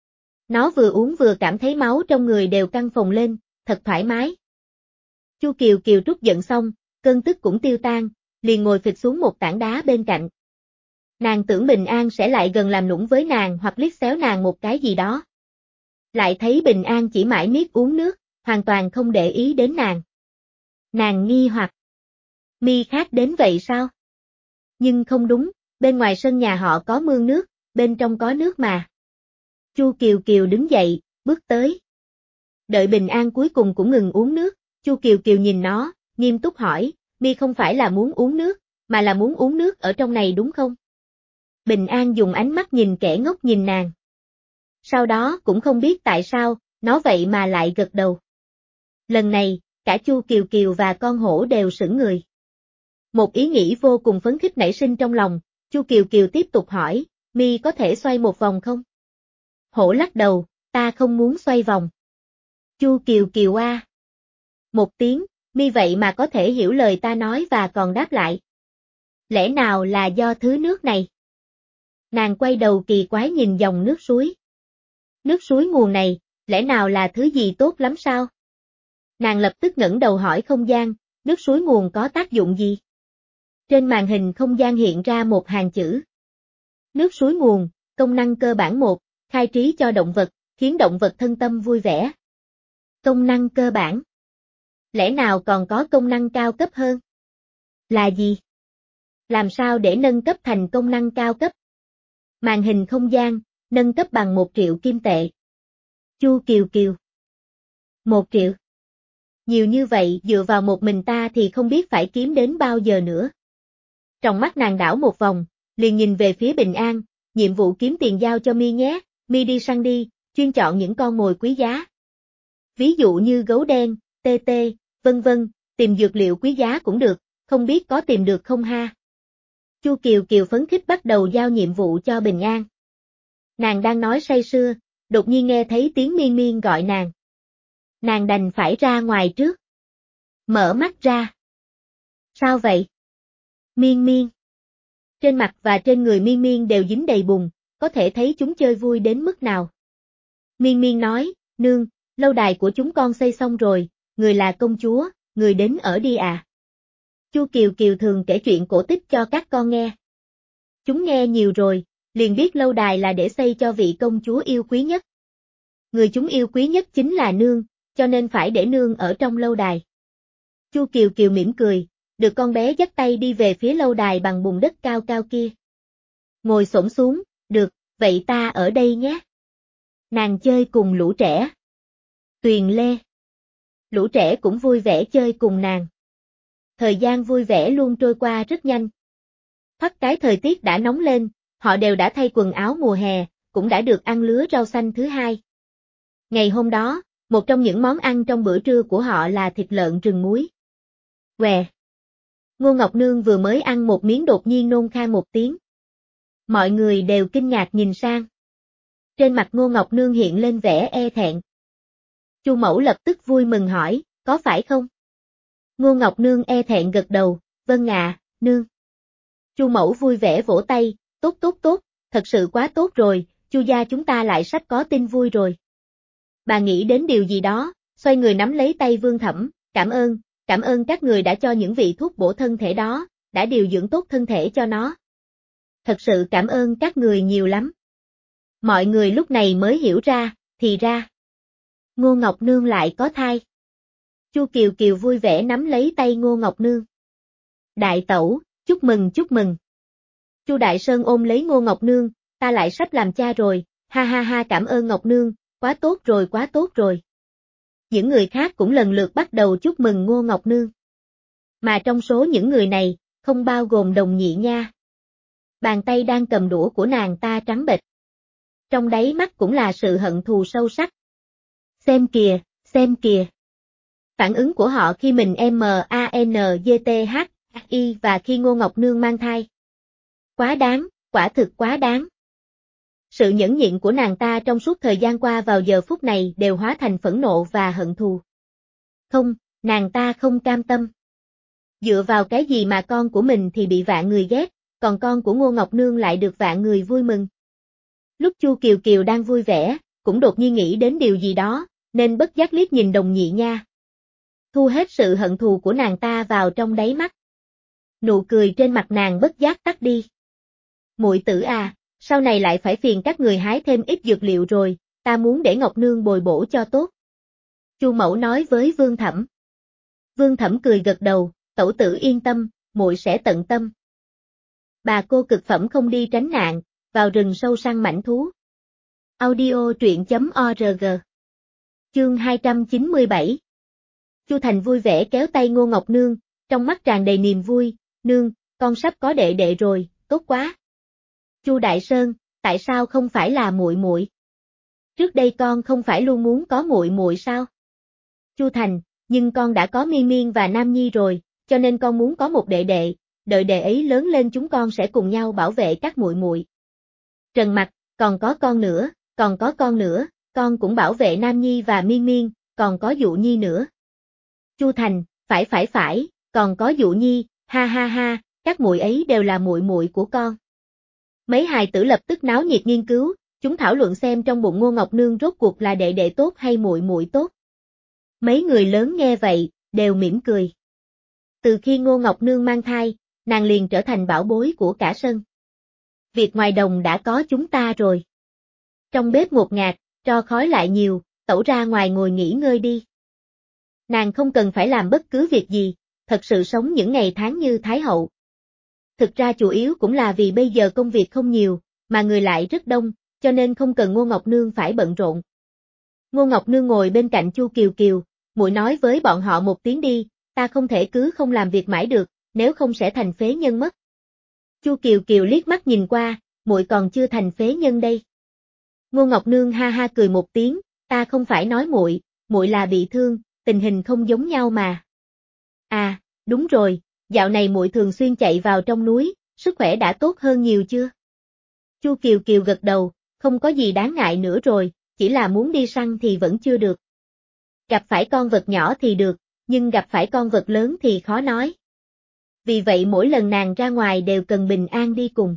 Nó vừa uống vừa cảm thấy máu trong người đều căng phồng lên, thật thoải mái. Chu Kiều Kiều trút giận xong, cơn tức cũng tiêu tan, liền ngồi phịch xuống một tảng đá bên cạnh. Nàng tưởng Bình An sẽ lại gần làm nũng với nàng hoặc liếc xéo nàng một cái gì đó. Lại thấy Bình An chỉ mãi miết uống nước, hoàn toàn không để ý đến nàng. Nàng nghi hoặc. Mi khác đến vậy sao? Nhưng không đúng, bên ngoài sân nhà họ có mương nước, bên trong có nước mà. Chu Kiều Kiều đứng dậy, bước tới. Đợi Bình An cuối cùng cũng ngừng uống nước, Chu Kiều Kiều nhìn nó, nghiêm túc hỏi, Mi không phải là muốn uống nước, mà là muốn uống nước ở trong này đúng không? Bình An dùng ánh mắt nhìn kẻ ngốc nhìn nàng. Sau đó cũng không biết tại sao, nó vậy mà lại gật đầu. Lần này, cả Chu Kiều Kiều và con hổ đều sững người. Một ý nghĩ vô cùng phấn khích nảy sinh trong lòng, Chu Kiều Kiều tiếp tục hỏi, Mi có thể xoay một vòng không? Hổ lắc đầu, ta không muốn xoay vòng. Chu Kiều Kiều a. Một tiếng, Mi vậy mà có thể hiểu lời ta nói và còn đáp lại. Lẽ nào là do thứ nước này? Nàng quay đầu kỳ quái nhìn dòng nước suối. Nước suối nguồn này, lẽ nào là thứ gì tốt lắm sao? Nàng lập tức ngẩng đầu hỏi không gian, nước suối nguồn có tác dụng gì? Trên màn hình không gian hiện ra một hàng chữ. Nước suối nguồn, công năng cơ bản một, khai trí cho động vật, khiến động vật thân tâm vui vẻ. Công năng cơ bản. Lẽ nào còn có công năng cao cấp hơn? Là gì? Làm sao để nâng cấp thành công năng cao cấp? Màn hình không gian, nâng cấp bằng một triệu kim tệ. Chu Kiều Kiều. Một triệu. Nhiều như vậy dựa vào một mình ta thì không biết phải kiếm đến bao giờ nữa. Trong mắt nàng đảo một vòng, liền nhìn về phía Bình An, nhiệm vụ kiếm tiền giao cho Mi nhé, Mi đi săn đi, chuyên chọn những con mồi quý giá. Ví dụ như gấu đen, tê tê, vân vân, tìm dược liệu quý giá cũng được, không biết có tìm được không ha? Chu Kiều Kiều phấn khích bắt đầu giao nhiệm vụ cho Bình An. Nàng đang nói say sưa, đột nhiên nghe thấy tiếng Miên Miên gọi nàng. Nàng đành phải ra ngoài trước. Mở mắt ra. Sao vậy? Miên Miên. Trên mặt và trên người Miên Miên đều dính đầy bùn, có thể thấy chúng chơi vui đến mức nào. Miên Miên nói, nương, lâu đài của chúng con xây xong rồi, người là công chúa, người đến ở đi à. Chu Kiều Kiều thường kể chuyện cổ tích cho các con nghe. Chúng nghe nhiều rồi, liền biết lâu đài là để xây cho vị công chúa yêu quý nhất. Người chúng yêu quý nhất chính là nương, cho nên phải để nương ở trong lâu đài. Chu Kiều Kiều mỉm cười, được con bé dắt tay đi về phía lâu đài bằng bùn đất cao cao kia. Ngồi xổm xuống, được, vậy ta ở đây nhé. Nàng chơi cùng lũ trẻ. Tuyền Lê. Lũ trẻ cũng vui vẻ chơi cùng nàng. Thời gian vui vẻ luôn trôi qua rất nhanh. Thoát cái thời tiết đã nóng lên, họ đều đã thay quần áo mùa hè, cũng đã được ăn lứa rau xanh thứ hai. Ngày hôm đó, một trong những món ăn trong bữa trưa của họ là thịt lợn rừng muối. Què. Ngô Ngọc Nương vừa mới ăn một miếng đột nhiên nôn khan một tiếng. Mọi người đều kinh ngạc nhìn sang. Trên mặt Ngô Ngọc Nương hiện lên vẻ e thẹn. Chu Mẫu lập tức vui mừng hỏi, có phải không? Ngô Ngọc Nương e thẹn gật đầu, vâng ạ, nương. Chu Mẫu vui vẻ vỗ tay, tốt tốt tốt, thật sự quá tốt rồi, Chu gia chúng ta lại sắp có tin vui rồi. Bà nghĩ đến điều gì đó, xoay người nắm lấy tay Vương Thẩm, cảm ơn, cảm ơn các người đã cho những vị thuốc bổ thân thể đó, đã điều dưỡng tốt thân thể cho nó. Thật sự cảm ơn các người nhiều lắm. Mọi người lúc này mới hiểu ra, thì ra. Ngô Ngọc Nương lại có thai. Chu Kiều Kiều vui vẻ nắm lấy tay Ngô Ngọc Nương. Đại tẩu, chúc mừng chúc mừng. Chu Đại Sơn ôm lấy Ngô Ngọc Nương, ta lại sắp làm cha rồi, ha ha ha cảm ơn Ngọc Nương, quá tốt rồi quá tốt rồi. Những người khác cũng lần lượt bắt đầu chúc mừng Ngô Ngọc Nương. Mà trong số những người này, không bao gồm Đồng Nhị Nha. Bàn tay đang cầm đũa của nàng ta trắng bệch. Trong đáy mắt cũng là sự hận thù sâu sắc. Xem kìa, xem kìa. Phản ứng của họ khi mình M A N G T H I và khi Ngô Ngọc Nương mang thai. Quá đáng, quả thực quá đáng. Sự nhẫn nhịn của nàng ta trong suốt thời gian qua vào giờ phút này đều hóa thành phẫn nộ và hận thù. Không, nàng ta không cam tâm. Dựa vào cái gì mà con của mình thì bị vạn người ghét, còn con của Ngô Ngọc Nương lại được vạn người vui mừng. Lúc Chu Kiều Kiều đang vui vẻ, cũng đột nhiên nghĩ đến điều gì đó, nên bất giác liếc nhìn Đồng Nhị Nha. Thu hết sự hận thù của nàng ta vào trong đáy mắt. Nụ cười trên mặt nàng bất giác tắt đi. Muội tử à, sau này lại phải phiền các người hái thêm ít dược liệu rồi, ta muốn để Ngọc Nương bồi bổ cho tốt. Chu Mẫu nói với Vương Thẩm. Vương Thẩm cười gật đầu, tẩu tử yên tâm, muội sẽ tận tâm. Bà cô cực phẩm không đi tránh nạn, vào rừng sâu săn mãnh thú. Audio truyện chấm org. Chương hai trăm chín mươi bảy. Chu Thành vui vẻ kéo tay Ngô Ngọc Nương, trong mắt tràn đầy niềm vui, "Nương, con sắp có đệ đệ rồi, tốt quá." Chu Đại Sơn, tại sao không phải là muội muội? Trước đây con không phải luôn muốn có muội muội sao? Chu Thành, nhưng con đã có Miên Miên và Nam Nhi rồi, cho nên con muốn có một đệ đệ, đợi đệ ấy lớn lên chúng con sẽ cùng nhau bảo vệ các muội muội. Trần Mặc, còn có con nữa, còn có con nữa, con cũng bảo vệ Nam Nhi và Miên Miên, còn có Dụ Nhi nữa. Chu Thành, phải phải phải, còn có Dụ Nhi, ha ha ha, các muội ấy đều là muội muội của con. Mấy hài tử lập tức náo nhiệt nghiên cứu, chúng thảo luận xem trong bụng Ngô Ngọc Nương rốt cuộc là đệ đệ tốt hay muội muội tốt. Mấy người lớn nghe vậy, đều mỉm cười. Từ khi Ngô Ngọc Nương mang thai, nàng liền trở thành bảo bối của cả sân. Việc ngoài đồng đã có chúng ta rồi. Trong bếp ngột ngạt, tro khói lại nhiều, tẩu ra ngoài ngồi nghỉ ngơi đi. Nàng không cần phải làm bất cứ việc gì, thật sự sống những ngày tháng như Thái Hậu. Thực ra chủ yếu cũng là vì bây giờ công việc không nhiều, mà người lại rất đông, cho nên không cần Ngô Ngọc Nương phải bận rộn. Ngô Ngọc Nương ngồi bên cạnh Chu Kiều Kiều, muội nói với bọn họ một tiếng đi, ta không thể cứ không làm việc mãi được, nếu không sẽ thành phế nhân mất. Chu Kiều Kiều liếc mắt nhìn qua, muội còn chưa thành phế nhân đây. Ngô Ngọc Nương ha ha cười một tiếng, ta không phải nói muội, muội là bị thương, tình hình không giống nhau mà. À, đúng rồi, dạo này muội thường xuyên chạy vào trong núi, sức khỏe đã tốt hơn nhiều chưa? Chu Kiều Kiều gật đầu, không có gì đáng ngại nữa rồi, chỉ là muốn đi săn thì vẫn chưa được. Gặp phải con vật nhỏ thì được, nhưng gặp phải con vật lớn thì khó nói. Vì vậy mỗi lần nàng ra ngoài đều cần Bình An đi cùng.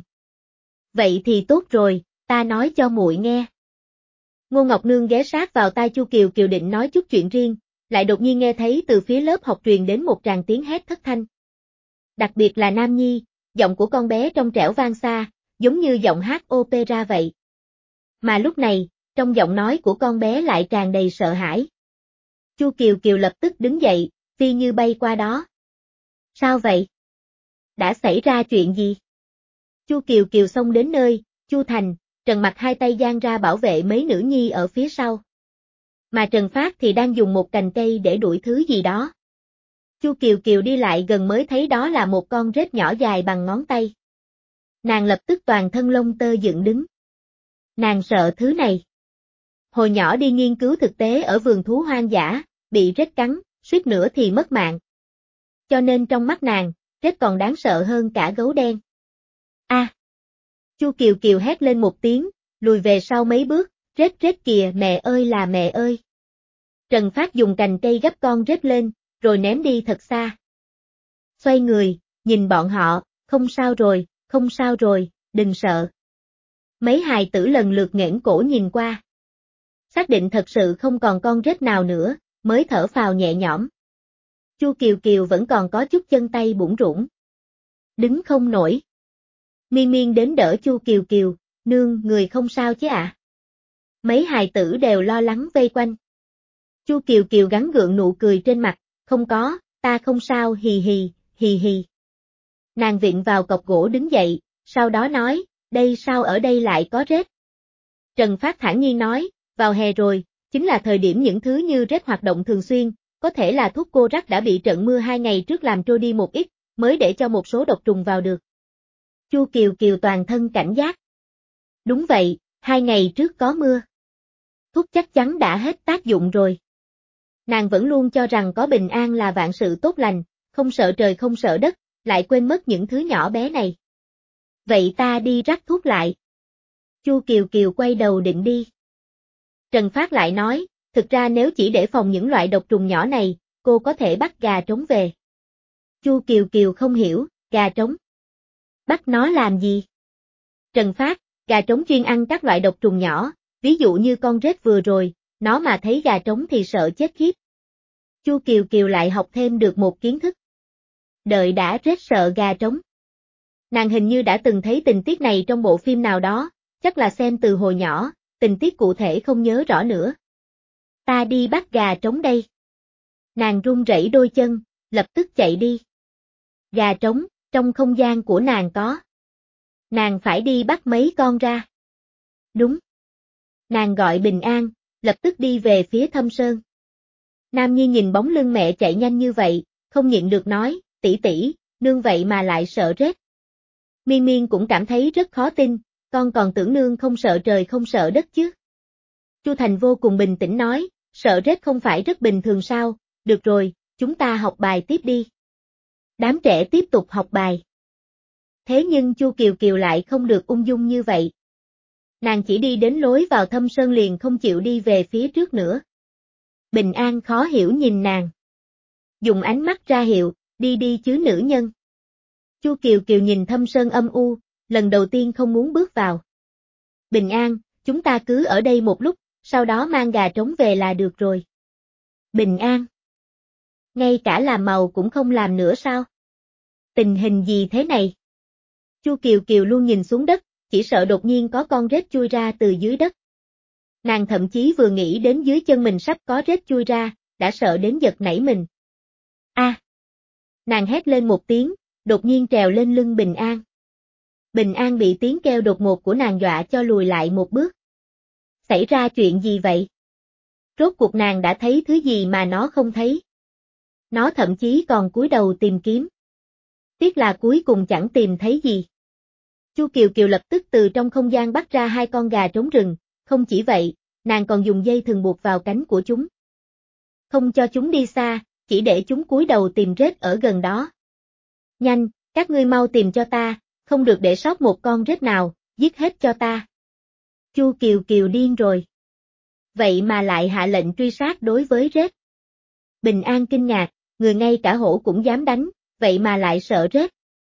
Vậy thì tốt rồi, ta nói cho muội nghe. Ngô Ngọc Nương ghé sát vào tai Chu Kiều Kiều định nói chút chuyện riêng, lại đột nhiên nghe thấy từ phía lớp học truyền đến một tràng tiếng hét thất thanh. Đặc biệt là Nam Nhi, giọng của con bé trong trẻo vang xa, giống như giọng hát opera vậy. Mà lúc này, trong giọng nói của con bé lại tràn đầy sợ hãi. Chu Kiều Kiều lập tức đứng dậy, phi như bay qua đó. Sao vậy? Đã xảy ra chuyện gì? Chu Kiều Kiều xông đến nơi, Chu Thành, Trần Mặc hai tay giang ra bảo vệ mấy nữ nhi ở phía sau. Mà Trần Phát thì đang dùng một cành cây để đuổi thứ gì đó. Chu Kiều Kiều đi lại gần mới thấy đó là một con rết nhỏ dài bằng ngón tay. Nàng lập tức toàn thân lông tơ dựng đứng. Nàng sợ thứ này. Hồi nhỏ đi nghiên cứu thực tế ở vườn thú hoang dã, bị rết cắn, suýt nữa thì mất mạng. Cho nên trong mắt nàng, rết còn đáng sợ hơn cả gấu đen. A! À, Chu Kiều Kiều hét lên một tiếng, lùi về sau mấy bước, rết rết kìa mẹ ơi là mẹ ơi. Trần Phát dùng cành cây gấp con rết lên, rồi ném đi thật xa. Xoay người, nhìn bọn họ, không sao rồi, không sao rồi, đừng sợ. Mấy hài tử lần lượt nghển cổ nhìn qua. Xác định thật sự không còn con rết nào nữa, mới thở phào nhẹ nhõm. Chu Kiều Kiều vẫn còn có chút chân tay bủn rủn. Đứng không nổi. Miên Miên đến đỡ Chu Kiều Kiều, nương người không sao chứ ạ? À? Mấy hài tử đều lo lắng vây quanh. Chu Kiều Kiều gắng gượng nụ cười trên mặt, không có, ta không sao hì hì, hì hì. Nàng vịn vào cọc gỗ đứng dậy, sau đó nói, đây sao ở đây lại có rết? Trần Phát thản nhiên nói, vào hè rồi, chính là thời điểm những thứ như rết hoạt động thường xuyên, có thể là thuốc cô rắc đã bị trận mưa hai ngày trước làm trôi đi một ít, mới để cho một số độc trùng vào được. Chu Kiều Kiều toàn thân cảnh giác. Đúng vậy, hai ngày trước có mưa. Thuốc chắc chắn đã hết tác dụng rồi. Nàng vẫn luôn cho rằng có Bình An là vạn sự tốt lành, không sợ trời không sợ đất, lại quên mất những thứ nhỏ bé này. Vậy ta đi rắc thuốc lại. Chu Kiều Kiều quay đầu định đi. Trần Phát lại nói, thực ra nếu chỉ để phòng những loại độc trùng nhỏ này, cô có thể bắt gà trống về. Chu Kiều Kiều không hiểu, gà trống. Bắt nó làm gì? Trần Phát, gà trống chuyên ăn các loại độc trùng nhỏ, ví dụ như con rết vừa rồi, nó mà thấy gà trống thì sợ chết khiếp. Chu Kiều Kiều lại học thêm được một kiến thức. Đợi đã, rết sợ gà trống. Nàng hình như đã từng thấy tình tiết này trong bộ phim nào đó, chắc là xem từ hồi nhỏ, tình tiết cụ thể không nhớ rõ nữa. Ta đi bắt gà trống đây. Nàng run rẩy đôi chân, lập tức chạy đi. Gà trống, trong không gian của nàng có. Nàng phải đi bắt mấy con ra. Đúng. Nàng gọi Bình An, lập tức đi về phía Thâm Sơn. Nam Nhi nhìn bóng lưng mẹ chạy nhanh như vậy, không nhịn được nói, tỷ tỷ, nương vậy mà lại sợ rết. Miên Miên cũng cảm thấy rất khó tin, con còn tưởng nương không sợ trời không sợ đất chứ. Chu Thành vô cùng bình tĩnh nói, sợ rết không phải rất bình thường sao, được rồi, chúng ta học bài tiếp đi. Đám trẻ tiếp tục học bài. Thế nhưng Chu Kiều Kiều lại không được ung dung như vậy. Nàng chỉ đi đến lối vào Thâm Sơn liền không chịu đi về phía trước nữa. Bình An khó hiểu nhìn nàng. Dùng ánh mắt ra hiệu, đi đi chứ nữ nhân. Chu Kiều Kiều nhìn Thâm Sơn âm u, lần đầu tiên không muốn bước vào. Bình An, chúng ta cứ ở đây một lúc, sau đó mang gà trống về là được rồi. Bình An. Ngay cả làm màu cũng không làm nữa sao? Tình hình gì thế này? Chu Kiều Kiều luôn nhìn xuống đất, chỉ sợ đột nhiên có con rết chui ra từ dưới đất. Nàng thậm chí vừa nghĩ đến dưới chân mình sắp có rết chui ra, đã sợ đến giật nảy mình. A! À. Nàng hét lên một tiếng, đột nhiên trèo lên lưng Bình An. Bình An bị tiếng kêu đột ngột của nàng dọa cho lùi lại một bước. Xảy ra chuyện gì vậy? Rốt cuộc nàng đã thấy thứ gì mà nó không thấy. Nó thậm chí còn cúi đầu tìm kiếm. Tiếc là cuối cùng chẳng tìm thấy gì. Chu Kiều Kiều lập tức từ trong không gian bắt ra hai con gà trống rừng, không chỉ vậy, nàng còn dùng dây thừng buộc vào cánh của chúng. Không cho chúng đi xa, chỉ để chúng cúi đầu tìm rết ở gần đó. Nhanh, các ngươi mau tìm cho ta, không được để sót một con rết nào, giết hết cho ta. Chu Kiều Kiều điên rồi. Vậy mà lại hạ lệnh truy sát đối với rết. Bình An kinh ngạc, người ngay cả hổ cũng dám đánh, vậy mà lại sợ rết.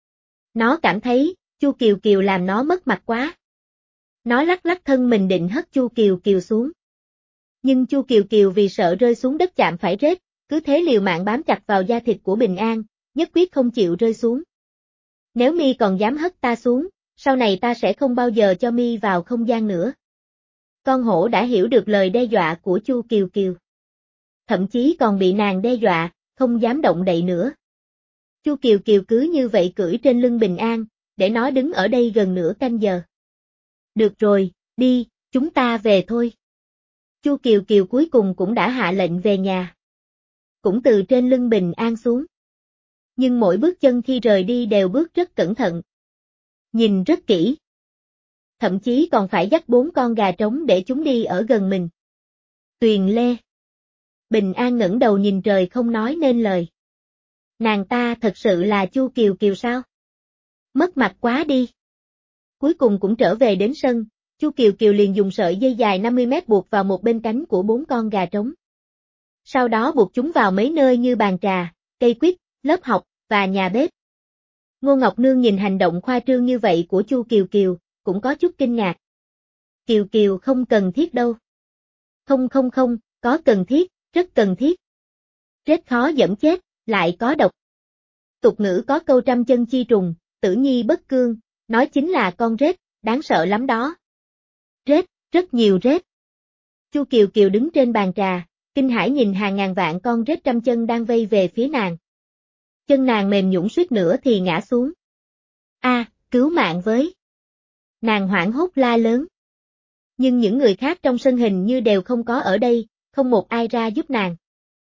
Nó cảm thấy, Chu Kiều Kiều làm nó mất mặt quá. Nó lắc lắc thân mình định hất Chu Kiều Kiều xuống. Nhưng Chu Kiều Kiều vì sợ rơi xuống đất chạm phải rết, cứ thế liều mạng bám chặt vào da thịt của Bình An, nhất quyết không chịu rơi xuống. Nếu mi còn dám hất ta xuống, sau này ta sẽ không bao giờ cho mi vào không gian nữa. Con hổ đã hiểu được lời đe dọa của Chu Kiều Kiều. Thậm chí còn bị nàng đe dọa, không dám động đậy nữa. Chu Kiều Kiều cứ như vậy cưỡi trên lưng Bình An, để nó đứng ở đây gần nửa canh giờ. Được rồi, đi, chúng ta về thôi. Chu Kiều Kiều cuối cùng cũng đã hạ lệnh về nhà. Cũng từ trên lưng Bình An xuống. Nhưng mỗi bước chân khi rời đi đều bước rất cẩn thận. Nhìn rất kỹ. Thậm chí còn phải dắt bốn con gà trống để chúng đi ở gần mình. Tuyền Lê. Bình An ngẩng đầu nhìn trời không nói nên lời. Nàng ta thật sự là Chu Kiều Kiều sao? Mất mặt quá đi. Cuối cùng cũng trở về đến sân, Chu Kiều Kiều liền dùng sợi dây dài năm mươi mét buộc vào một bên cánh của bốn con gà trống. Sau đó buộc chúng vào mấy nơi như bàn trà, cây quýt, lớp học, và nhà bếp. Ngô Ngọc Nương nhìn hành động khoa trương như vậy của Chu Kiều Kiều, cũng có chút kinh ngạc. Kiều Kiều không cần thiết đâu. Không không không, có cần thiết, rất cần thiết. Rết khó dẫm chết, lại có độc. Tục ngữ có câu trăm chân chi trùng, tử nhi bất cương, nói chính là con rết, đáng sợ lắm đó. Rết, rất nhiều rết. Chu Kiều Kiều đứng trên bàn trà, kinh hãi nhìn hàng ngàn vạn con rết trăm chân đang vây về phía nàng. Chân nàng mềm nhũn suýt nữa thì ngã xuống. A, à, cứu mạng với. Nàng hoảng hốt la lớn. Nhưng những người khác trong sân hình như đều không có ở đây, không một ai ra giúp nàng.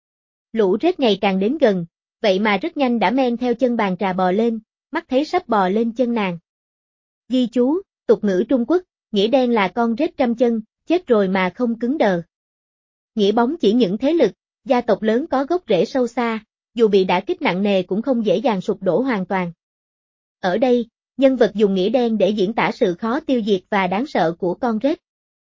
Lũ rết ngày càng đến gần, vậy mà rất nhanh đã men theo chân bàn trà bò lên, mắt thấy sắp bò lên chân nàng. Ghi chú, tục ngữ Trung Quốc, nghĩa đen là con rết trăm chân, chết rồi mà không cứng đờ. Nghĩa bóng chỉ những thế lực, gia tộc lớn có gốc rễ sâu xa, dù bị đả kích nặng nề cũng không dễ dàng sụp đổ hoàn toàn. Ở đây, nhân vật dùng nghĩa đen để diễn tả sự khó tiêu diệt và đáng sợ của con rết.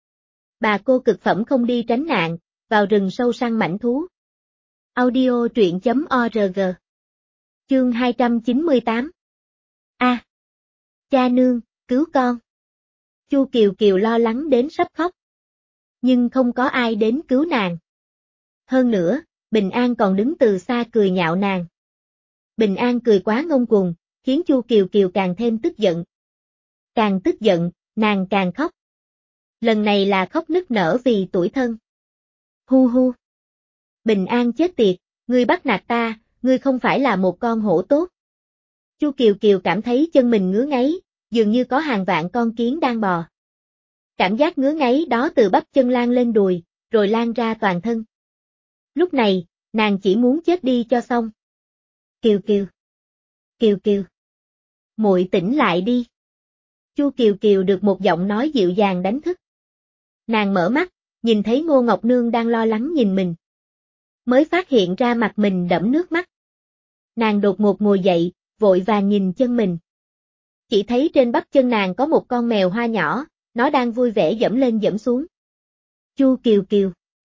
Bà cô cực phẩm không đi tránh nạn, vào rừng sâu săn mãnh thú. Audio truyện chấm org Chương hai trăm chín mươi tám. A. À, cha nương, cứu con. Chu Kiều Kiều lo lắng đến sắp khóc. Nhưng không có ai đến cứu nàng. Hơn nữa, Bình An còn đứng từ xa cười nhạo nàng. Bình An cười quá ngông cuồng, khiến Chu Kiều Kiều càng thêm tức giận. Càng tức giận, nàng càng khóc. Lần này là khóc nức nở vì tủi thân. Hu hu. Bình An chết tiệt, ngươi bắt nạt ta, ngươi không phải là một con hổ tốt. Chu Kiều Kiều cảm thấy chân mình ngứa ngáy, dường như có hàng vạn con kiến đang bò. Cảm giác ngứa ngáy đó từ bắp chân lan lên đùi, rồi lan ra toàn thân. Lúc này, nàng chỉ muốn chết đi cho xong. Kiều Kiều. Kiều Kiều. Muội tỉnh lại đi. Chu Kiều Kiều được một giọng nói dịu dàng đánh thức. Nàng mở mắt, nhìn thấy Ngô Ngọc Nương đang lo lắng nhìn mình. Mới phát hiện ra mặt mình đẫm nước mắt. Nàng đột ngột ngồi dậy, vội vàng nhìn chân mình. Chỉ thấy trên bắp chân nàng có một con mèo hoa nhỏ, nó đang vui vẻ dẫm lên dẫm xuống. Chu Kiều Kiều.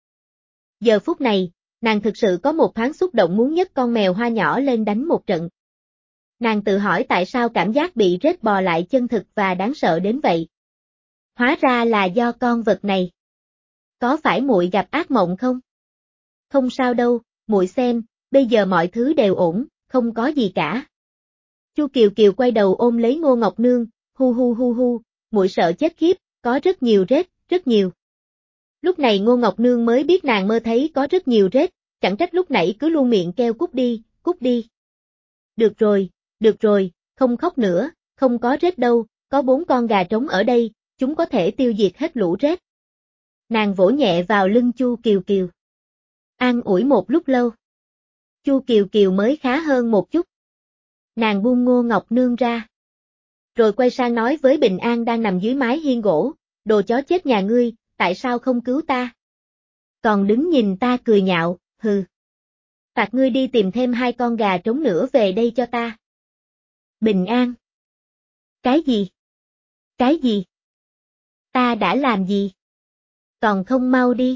Giờ phút này, nàng thực sự có một thoáng xúc động muốn nhấc con mèo hoa nhỏ lên đánh một trận. Nàng tự hỏi tại sao cảm giác bị rết bò lại chân thực và đáng sợ đến vậy. Hóa ra là do con vật này. Có phải muội gặp ác mộng không? Không sao đâu, muội xem, bây giờ mọi thứ đều ổn, không có gì cả. Chu Kiều Kiều quay đầu ôm lấy Ngô Ngọc Nương, hu hu hu hu, muội sợ chết khiếp, có rất nhiều rết, rất nhiều. Lúc này Ngô Ngọc Nương mới biết nàng mơ thấy có rất nhiều rết, chẳng trách lúc nãy cứ luôn miệng kêu cút đi, cút đi. Được rồi, được rồi, không khóc nữa, không có rết đâu, có bốn con gà trống ở đây, chúng có thể tiêu diệt hết lũ rết. Nàng vỗ nhẹ vào lưng Chu Kiều Kiều. An ủi một lúc lâu. Chu Kiều Kiều mới khá hơn một chút. Nàng buông Ngô Ngọc Nương ra. Rồi quay sang nói với Bình An đang nằm dưới mái hiên gỗ, đồ chó chết nhà ngươi, tại sao không cứu ta? Còn đứng nhìn ta cười nhạo, hừ. Phạt ngươi đi tìm thêm hai con gà trống nữa về đây cho ta. Bình An. Cái gì? Cái gì? Ta đã làm gì? Còn không mau đi.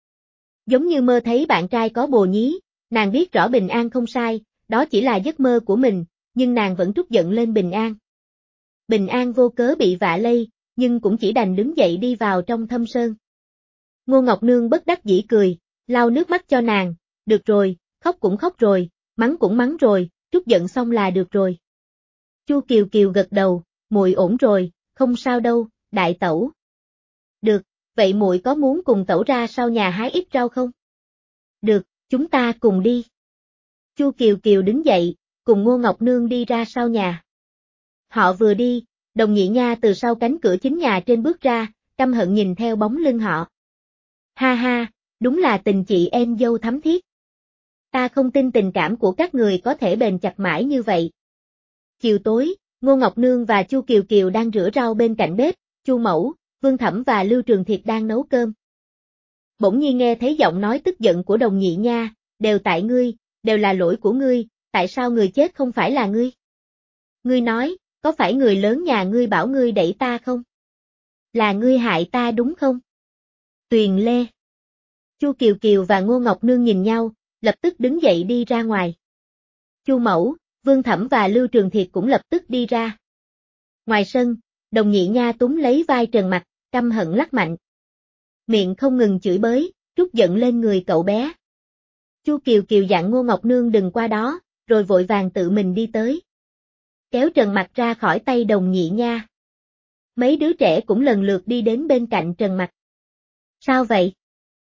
Giống như mơ thấy bạn trai có bồ nhí, nàng biết rõ Bình An không sai, đó chỉ là giấc mơ của mình, nhưng nàng vẫn trút giận lên Bình An. Bình An vô cớ bị vạ lây, nhưng cũng chỉ đành đứng dậy đi vào trong thâm sơn. Ngô Ngọc Nương bất đắc dĩ cười, lau nước mắt cho nàng, được rồi, khóc cũng khóc rồi, mắng cũng mắng rồi, trút giận xong là được rồi. Chu Kiều Kiều gật đầu, muội ổn rồi, không sao đâu, đại tẩu. Được, vậy muội có muốn cùng tẩu ra sau nhà hái ít rau không? Được, chúng ta cùng đi. Chu Kiều Kiều đứng dậy, cùng Ngô Ngọc Nương đi ra sau nhà. Họ vừa đi, Đồng Nhị Nha từ sau cánh cửa chính nhà trên bước ra, căm hận nhìn theo bóng lưng họ. Ha ha, đúng là tình chị em dâu thắm thiết. Ta không tin tình cảm của các người có thể bền chặt mãi như vậy. Chiều tối, Ngô Ngọc Nương và Chu Kiều Kiều đang rửa rau bên cạnh bếp, Chu Mẫu, Vương Thẩm và Lưu Trường Thiệt đang nấu cơm. Bỗng nhiên nghe thấy giọng nói tức giận của Đồng Nhị Nha, đều tại ngươi, đều là lỗi của ngươi, tại sao người chết không phải là ngươi? Ngươi nói, có phải người lớn nhà ngươi bảo ngươi đẩy ta không? Là ngươi hại ta đúng không? Tuyền Lê. Chu Kiều Kiều và Ngô Ngọc Nương nhìn nhau, lập tức đứng dậy đi ra ngoài. Chu Mẫu, Vương Thẩm và Lưu Trường Thiệt cũng lập tức đi ra. Ngoài sân, Đồng Nhị Nha túm lấy vai Trần Mặc, căm hận lắc mạnh. Miệng không ngừng chửi bới, trút giận lên người cậu bé. Chu Kiều Kiều dặn Ngô Ngọc Nương đừng qua đó, rồi vội vàng tự mình đi tới. Kéo Trần Mặc ra khỏi tay Đồng Nhị Nha. Mấy đứa trẻ cũng lần lượt đi đến bên cạnh Trần Mặc. Sao vậy?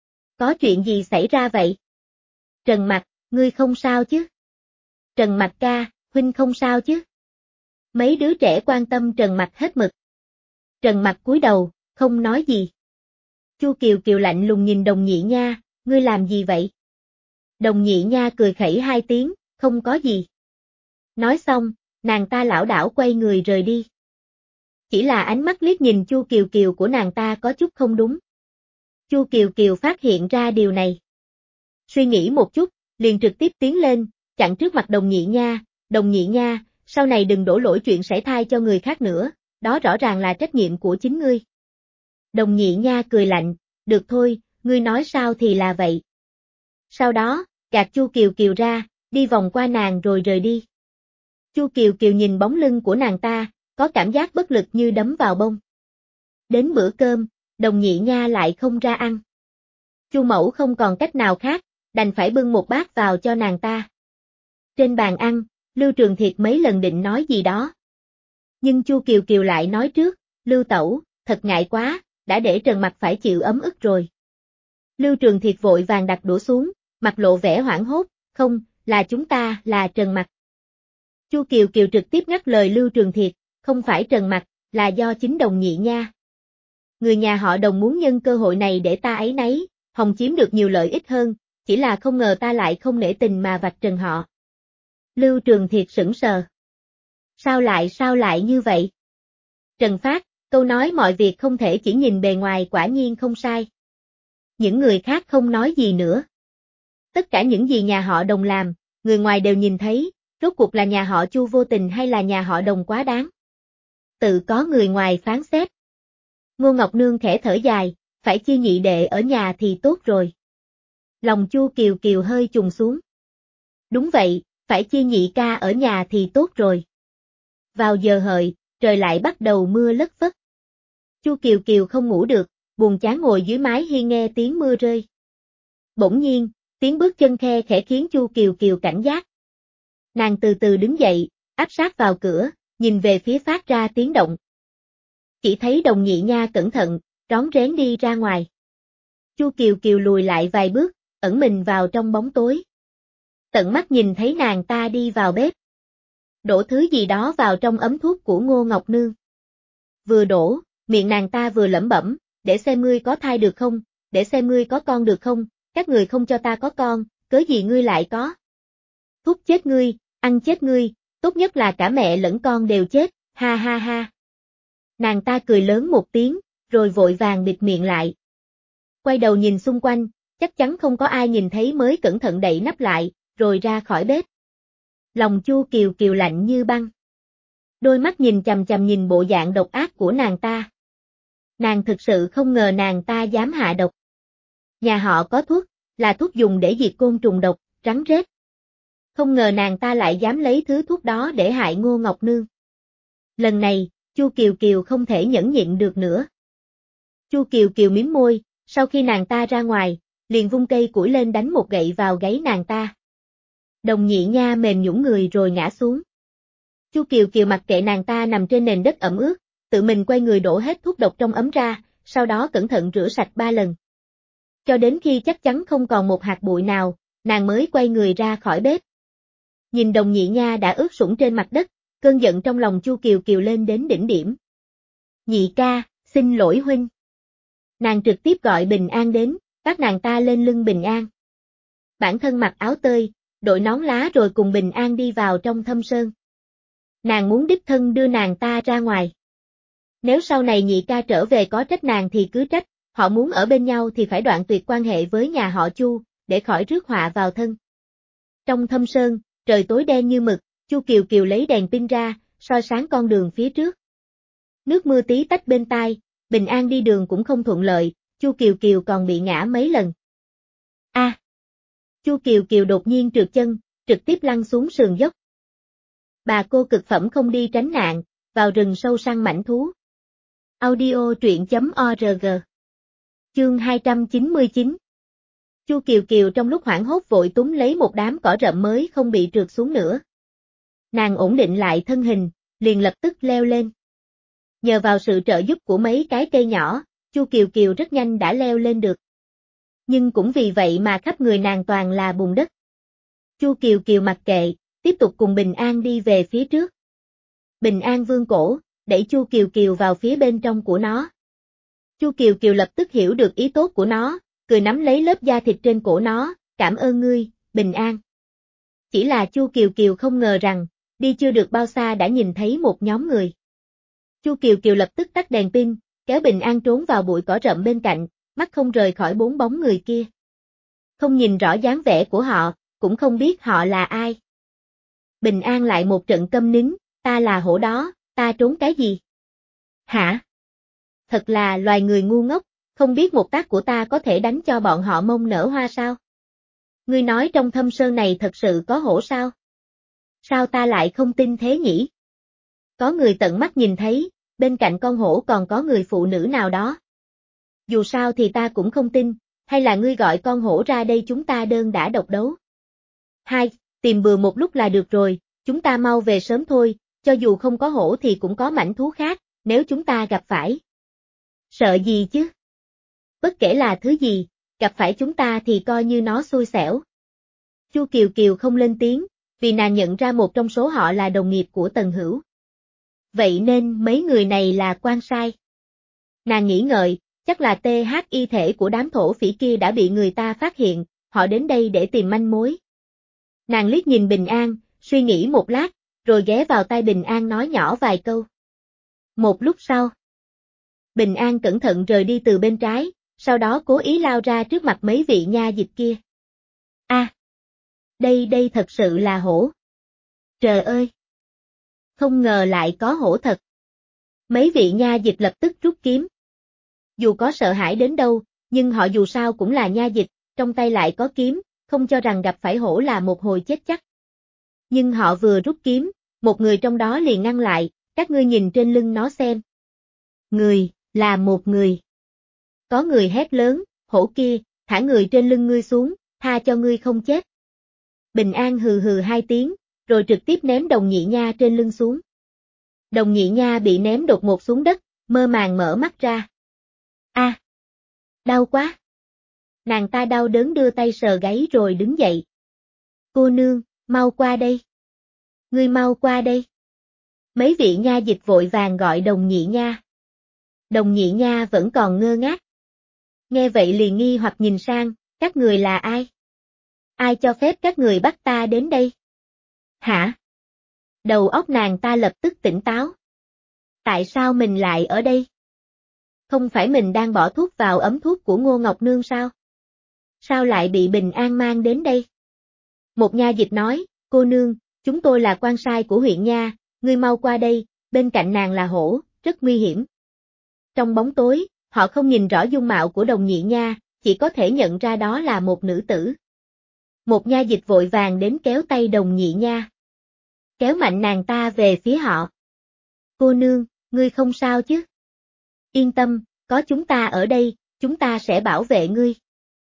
Có chuyện gì xảy ra vậy? Trần Mặc, ngươi không sao chứ? Trần Mặc ca, huynh không sao chứ? Mấy đứa trẻ quan tâm Trần Mặc hết mực. Trần Mặc cúi đầu, không nói gì. Chu Kiều Kiều lạnh lùng nhìn Đồng Nhị Nha, ngươi làm gì vậy? Đồng Nhị Nha cười khẩy hai tiếng, không có gì. Nói xong, nàng ta lảo đảo quay người rời đi. Chỉ là ánh mắt liếc nhìn Chu Kiều Kiều của nàng ta có chút không đúng. Chu Kiều Kiều phát hiện ra điều này. Suy nghĩ một chút, liền trực tiếp tiến lên, chặn trước mặt Đồng Nhị Nha, Đồng Nhị Nha, sau này đừng đổ lỗi chuyện sảy thai cho người khác nữa, đó rõ ràng là trách nhiệm của chính ngươi. Đồng Nhị Nha cười lạnh, được thôi, ngươi nói sao thì là vậy. Sau đó, gạt Chu Kiều Kiều ra, đi vòng qua nàng rồi rời đi. Chu Kiều Kiều nhìn bóng lưng của nàng ta, có cảm giác bất lực như đấm vào bông. Đến bữa cơm, Đồng Nhị Nha lại không ra ăn. Chu mẫu không còn cách nào khác, đành phải bưng một bát vào cho nàng ta. Trên bàn ăn, Lưu Trường Thiệt mấy lần định nói gì đó. Nhưng Chu Kiều Kiều lại nói trước, Lưu tẩu, thật ngại quá, đã để Trần Mặc phải chịu ấm ức rồi. Lưu Trường Thiệt vội vàng đặt đũa xuống, mặt lộ vẻ hoảng hốt, không, là chúng ta, là Trần Mặc. Chu Kiều Kiều trực tiếp ngắt lời Lưu Trường Thiệt, không phải Trần Mặc, là do chính Đồng Nhị Nha. Người nhà họ Đồng muốn nhân cơ hội này để ta ấy nấy, hòng chiếm được nhiều lợi ích hơn, chỉ là không ngờ ta lại không nể tình mà vạch trần họ. Lưu Trường Thiệt sững sờ. Sao lại sao lại như vậy? Trần Phát, câu nói mọi việc không thể chỉ nhìn bề ngoài quả nhiên không sai. Những người khác không nói gì nữa. Tất cả những gì nhà họ Đồng làm, người ngoài đều nhìn thấy, rốt cuộc là nhà họ Chu vô tình hay là nhà họ Đồng quá đáng. Tự có người ngoài phán xét. Ngô Ngọc Nương khẽ thở dài, phải chi nhị đệ ở nhà thì tốt rồi. Lòng Chu Kiều Kiều hơi trùng xuống. Đúng vậy, phải chi nhị ca ở nhà thì tốt rồi. Vào giờ hợi, trời lại bắt đầu mưa lất phất. Chu Kiều Kiều không ngủ được, buồn chán ngồi dưới mái hiên nghe tiếng mưa rơi. Bỗng nhiên, tiếng bước chân khe khẽ khiến Chu Kiều Kiều cảnh giác. Nàng từ từ đứng dậy, áp sát vào cửa, nhìn về phía phát ra tiếng động. Chỉ thấy Đồng Nhị Nha cẩn thận, rón rén đi ra ngoài. Chu Kiều Kiều lùi lại vài bước, ẩn mình vào trong bóng tối. Tận mắt nhìn thấy nàng ta đi vào bếp. Đổ thứ gì đó vào trong ấm thuốc của Ngô Ngọc Nương. Vừa đổ, miệng nàng ta vừa lẩm bẩm, để xem ngươi có thai được không, để xem ngươi có con được không, các người không cho ta có con, cớ gì ngươi lại có. Thuốc chết ngươi, ăn chết ngươi, tốt nhất là cả mẹ lẫn con đều chết, ha ha ha. Nàng ta cười lớn một tiếng, rồi vội vàng bịt miệng lại. Quay đầu nhìn xung quanh, chắc chắn không có ai nhìn thấy mới cẩn thận đậy nắp lại, rồi ra khỏi bếp. Lòng Chu Kiều Kiều lạnh như băng. Đôi mắt nhìn chằm chằm nhìn bộ dạng độc ác của nàng ta. Nàng thực sự không ngờ nàng ta dám hạ độc. Nhà họ có thuốc, là thuốc dùng để diệt côn trùng độc, rắn rết. Không ngờ nàng ta lại dám lấy thứ thuốc đó để hại Ngô Ngọc Nương. Lần này, Chu Kiều Kiều không thể nhẫn nhịn được nữa. Chu Kiều Kiều mím môi, sau khi nàng ta ra ngoài, liền vung cây củi lên đánh một gậy vào gáy nàng ta. Đồng Nhị Nha mềm nhũn người rồi ngã xuống. Chu Kiều Kiều mặc kệ nàng ta nằm trên nền đất ẩm ướt, tự mình quay người đổ hết thuốc độc trong ấm ra, sau đó cẩn thận rửa sạch ba lần. Cho đến khi chắc chắn không còn một hạt bụi nào, nàng mới quay người ra khỏi bếp. Nhìn Đồng Nhị Nha đã ướt sũng trên mặt đất, cơn giận trong lòng Chu Kiều Kiều lên đến đỉnh điểm. Nhị ca, xin lỗi huynh. Nàng trực tiếp gọi Bình An đến, bắt nàng ta lên lưng Bình An. Bản thân mặc áo tơi, đội nón lá rồi cùng Bình An đi vào trong thâm sơn. Nàng muốn đích thân đưa nàng ta ra ngoài. Nếu sau này nhị ca trở về có trách nàng thì cứ trách, họ muốn ở bên nhau thì phải đoạn tuyệt quan hệ với nhà họ Chu, để khỏi rước họa vào thân. Trong thâm sơn, trời tối đen như mực, Chu Kiều Kiều lấy đèn pin ra, soi sáng con đường phía trước. Nước mưa tí tách bên tai, Bình An đi đường cũng không thuận lợi, Chu Kiều Kiều còn bị ngã mấy lần. A! À, Chu Kiều Kiều đột nhiên trượt chân, trực tiếp lăn xuống sườn dốc. Bà cô cực phẩm không đi tránh nạn, vào rừng sâu săn mãnh thú. Audio truyện chấm org. Chương hai trăm chín mươi chín. Chu Kiều Kiều trong lúc hoảng hốt vội túm lấy một đám cỏ rậm mới không bị trượt xuống nữa. Nàng ổn định lại thân hình, liền lập tức leo lên. Nhờ vào sự trợ giúp của mấy cái cây nhỏ, Chu Kiều Kiều rất nhanh đã leo lên được. Nhưng cũng vì vậy mà khắp người nàng toàn là bùn đất. Chu Kiều Kiều mặc kệ, tiếp tục cùng Bình An đi về phía trước. Bình An vươn cổ, đẩy Chu Kiều Kiều vào phía bên trong của nó. Chu Kiều Kiều lập tức hiểu được ý tốt của nó, cười nắm lấy lớp da thịt trên cổ nó, cảm ơn ngươi, Bình An. Chỉ là Chu Kiều Kiều không ngờ rằng, đi chưa được bao xa đã nhìn thấy một nhóm người. Chu Kiều Kiều lập tức tắt đèn pin, kéo Bình An trốn vào bụi cỏ rậm bên cạnh, mắt không rời khỏi bốn bóng người kia. Không nhìn rõ dáng vẻ của họ, cũng không biết họ là ai. Bình An lại một trận câm nín, ta là hổ đó, ta trốn cái gì? Hả? Thật là loài người ngu ngốc, không biết một tác của ta có thể đánh cho bọn họ mông nở hoa sao? Ngươi nói trong thâm sơn này thật sự có hổ sao? Sao ta lại không tin thế nhỉ? Có người tận mắt nhìn thấy, bên cạnh con hổ còn có người phụ nữ nào đó. Dù sao thì ta cũng không tin, hay là ngươi gọi con hổ ra đây chúng ta đơn đả độc đấu. Hai, tìm bừa một lúc là được rồi, chúng ta mau về sớm thôi, cho dù không có hổ thì cũng có mãnh thú khác, nếu chúng ta gặp phải. Sợ gì chứ? Bất kể là thứ gì, gặp phải chúng ta thì coi như nó xui xẻo. Chu Kiều Kiều không lên tiếng, vì nàng nhận ra một trong số họ là đồng nghiệp của Tần Hữu. Vậy nên mấy người này là quan sai. Nàng nghĩ ngợi, chắc là tê hát y thể của đám thổ phỉ kia đã bị người ta phát hiện, họ đến đây để tìm manh mối. Nàng liếc nhìn Bình An, suy nghĩ một lát, rồi ghé vào tai Bình An nói nhỏ vài câu. Một lúc sau, Bình An cẩn thận rời đi từ bên trái, sau đó cố ý lao ra trước mặt mấy vị nha dịch kia. A, à, đây đây thật sự là hổ. Trời ơi! Không ngờ lại có hổ thật. Mấy vị nha dịch lập tức rút kiếm. Dù có sợ hãi đến đâu, nhưng họ dù sao cũng là nha dịch, trong tay lại có kiếm, không cho rằng gặp phải hổ là một hồi chết chắc. Nhưng họ vừa rút kiếm, một người trong đó liền ngăn lại, các ngươi nhìn trên lưng nó xem. Người, là một người. Có người hét lớn, hổ kia, thả người trên lưng ngươi xuống, tha cho ngươi không chết. Bình An hừ hừ hai tiếng, rồi trực tiếp ném Đồng Nhị Nha trên lưng xuống. Đồng Nhị Nha bị ném đột ngột xuống đất, mơ màng mở mắt ra. A, à, đau quá. Nàng ta đau đớn đưa tay sờ gáy rồi đứng dậy. Cô nương, mau qua đây. Ngươi mau qua đây. Mấy vị nha dịch vội vàng gọi Đồng Nhị Nha. Đồng Nhị Nha vẫn còn ngơ ngác. Nghe vậy liền nghi hoặc nhìn sang, các người là ai? Ai cho phép các người bắt ta đến đây? Hả? Đầu óc nàng ta lập tức tỉnh táo. Tại sao mình lại ở đây? Không phải mình đang bỏ thuốc vào ấm thuốc của Ngô Ngọc Nương sao? Sao lại bị Bình An mang đến đây? Một nha dịch nói, cô nương, chúng tôi là quan sai của huyện nha, ngươi mau qua đây, bên cạnh nàng là hổ, rất nguy hiểm. Trong bóng tối, họ không nhìn rõ dung mạo của Đồng Nhị Nha, chỉ có thể nhận ra đó là một nữ tử. Một nha dịch vội vàng đến kéo tay Đồng Nhị Nha. Kéo mạnh nàng ta về phía họ. Cô nương, ngươi không sao chứ? Yên tâm, có chúng ta ở đây, chúng ta sẽ bảo vệ ngươi.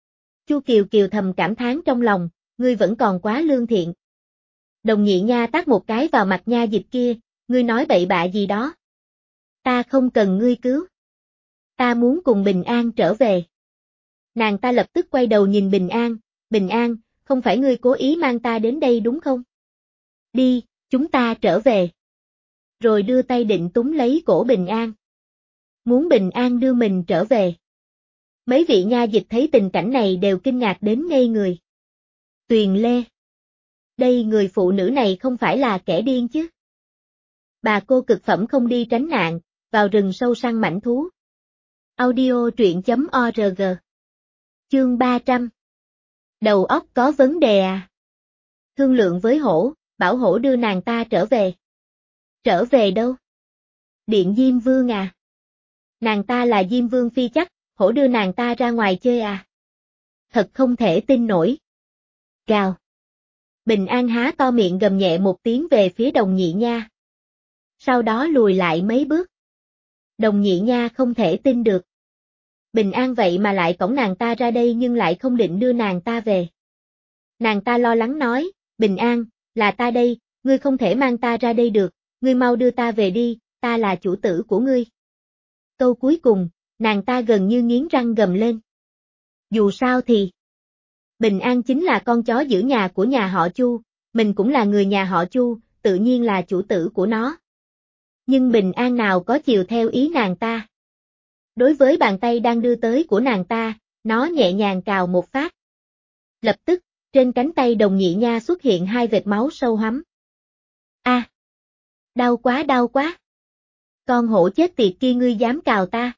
Chu Kiều Kiều thầm cảm thán trong lòng, ngươi vẫn còn quá lương thiện. Đồng Nhị Nha tát một cái vào mặt nha dịch kia, ngươi nói bậy bạ gì đó. Ta không cần ngươi cứu. Ta muốn cùng Bình An trở về. Nàng ta lập tức quay đầu nhìn Bình An, Bình An, không phải ngươi cố ý mang ta đến đây đúng không? Đi, chúng ta trở về. Rồi đưa tay định túm lấy cổ Bình An. Muốn Bình An đưa mình trở về. Mấy vị nha dịch thấy tình cảnh này đều kinh ngạc đến ngây người. Tuyền Lê. Đây người phụ nữ này không phải là kẻ điên chứ? Bà cô cực phẩm không đi tránh nạn, vào rừng sâu săn mãnh thú. Audio truyện chấm org. Chương ba trăm. Đầu óc có vấn đề à? Thương lượng với hổ, bảo hổ đưa nàng ta trở về. Trở về đâu? Điện Diêm Vương à? Nàng ta là Diêm Vương phi chắc, hổ đưa nàng ta ra ngoài chơi à? Thật không thể tin nổi. Gào. Bình An há to miệng gầm nhẹ một tiếng về phía Đồng Nhị Nha. Sau đó lùi lại mấy bước. Đồng Nhị Nha không thể tin được. Bình An vậy mà lại cõng nàng ta ra đây nhưng lại không định đưa nàng ta về. Nàng ta lo lắng nói, Bình An, là ta đây, ngươi không thể mang ta ra đây được, ngươi mau đưa ta về đi, ta là chủ tử của ngươi. Câu cuối cùng, nàng ta gần như nghiến răng gầm lên. Dù sao thì, Bình An chính là con chó giữ nhà của nhà họ Chu, mình cũng là người nhà họ Chu, tự nhiên là chủ tử của nó. Nhưng Bình An nào có chiều theo ý nàng ta. Đối với bàn tay đang đưa tới của nàng ta, nó nhẹ nhàng cào một phát. Lập tức, trên cánh tay Đồng Nhị Nha xuất hiện hai vệt máu sâu hoắm. A, à, đau quá đau quá. Con hổ chết tiệt kia ngươi dám cào ta.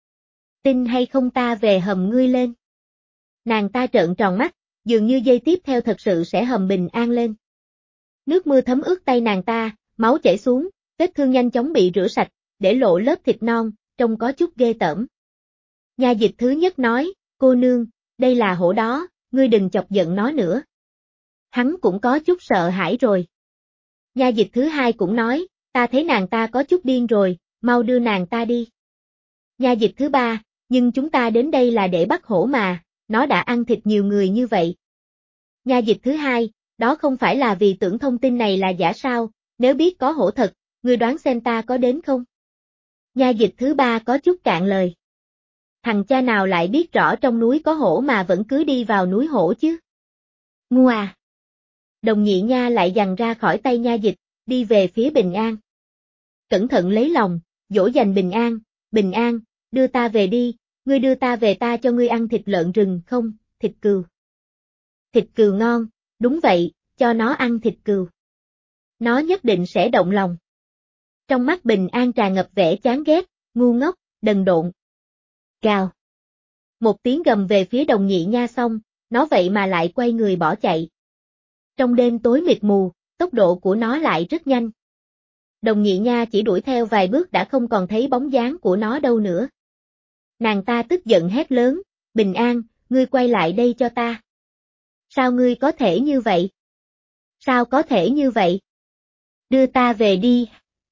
Tin hay không ta về hầm ngươi lên. Nàng ta trợn tròn mắt, dường như giây tiếp theo thật sự sẽ hầm Bình An lên. Nước mưa thấm ướt tay nàng ta, máu chảy xuống, vết thương nhanh chóng bị rửa sạch, để lộ lớp thịt non, trông có chút ghê tởm. Nha dịch thứ nhất nói, cô nương, đây là hổ đó, ngươi đừng chọc giận nó nữa. Hắn cũng có chút sợ hãi rồi. Nha dịch thứ hai cũng nói, ta thấy nàng ta có chút điên rồi, mau đưa nàng ta đi. Nha dịch thứ ba, nhưng chúng ta đến đây là để bắt hổ mà, nó đã ăn thịt nhiều người như vậy. Nha dịch thứ hai, đó không phải là vì tưởng thông tin này là giả sao, nếu biết có hổ thật, ngươi đoán xem ta có đến không? Nha dịch thứ ba có chút cạn lời. Thằng cha nào lại biết rõ trong núi có hổ mà vẫn cứ đi vào núi hổ chứ? Ngu à! Đồng nhị nha lại giằng ra khỏi tay nha dịch, đi về phía Bình An. Cẩn thận lấy lòng, dỗ dành Bình An, Bình An, đưa ta về đi, ngươi đưa ta về ta cho ngươi ăn thịt lợn rừng không, thịt cừu. Thịt cừu ngon, đúng vậy, cho nó ăn thịt cừu. Nó nhất định sẽ động lòng. Trong mắt Bình An tràn ngập vẻ chán ghét, ngu ngốc, đần độn. Cào. Một tiếng gầm về phía đồng nhị nha xong, nó vậy mà lại quay người bỏ chạy. Trong đêm tối mịt mù, tốc độ của nó lại rất nhanh. Đồng nhị nha chỉ đuổi theo vài bước đã không còn thấy bóng dáng của nó đâu nữa. Nàng ta tức giận hét lớn, Bình An, ngươi quay lại đây cho ta. Sao ngươi có thể như vậy? Sao có thể như vậy? Đưa ta về đi.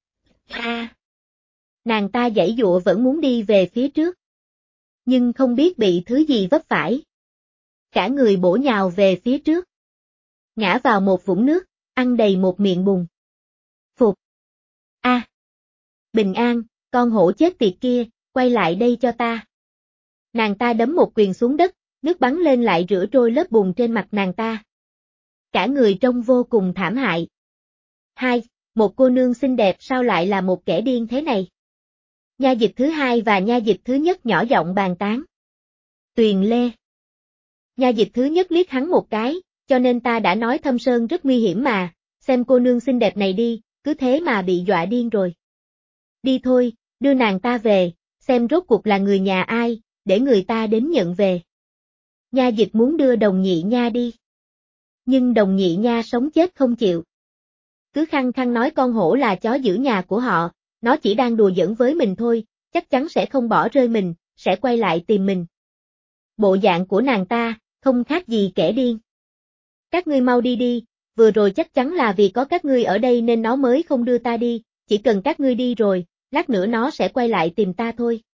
À. Nàng ta giãy giụa vẫn muốn đi về phía trước. Nhưng không biết bị thứ gì vấp phải. Cả người bổ nhào về phía trước. Ngã vào một vũng nước, ăn đầy một miệng bùn. Phục. A. À. Bình An, con hổ chết tiệt kia, quay lại đây cho ta. Nàng ta đấm một quyền xuống đất, nước bắn lên lại rửa trôi lớp bùn trên mặt nàng ta. Cả người trông vô cùng thảm hại. Hai, một cô nương xinh đẹp sao lại là một kẻ điên thế này? Nha dịch thứ hai và nha dịch thứ nhất nhỏ giọng bàn tán. Tuyền Lê. Nha dịch thứ nhất liếc hắn một cái, cho nên ta đã nói Thâm Sơn rất nguy hiểm mà, xem cô nương xinh đẹp này đi, cứ thế mà bị dọa điên rồi. Đi thôi, đưa nàng ta về, xem rốt cuộc là người nhà ai, để người ta đến nhận về. Nha dịch muốn đưa đồng nhị nha đi. Nhưng đồng nhị nha sống chết không chịu. Cứ khăng khăng nói con hổ là chó giữ nhà của họ, nó chỉ đang đùa giỡn với mình thôi, chắc chắn sẽ không bỏ rơi mình, sẽ quay lại tìm mình. Bộ dạng của nàng ta, không khác gì kẻ điên. Các ngươi mau đi đi, vừa rồi chắc chắn là vì có các ngươi ở đây nên nó mới không đưa ta đi, chỉ cần các ngươi đi rồi, lát nữa nó sẽ quay lại tìm ta thôi.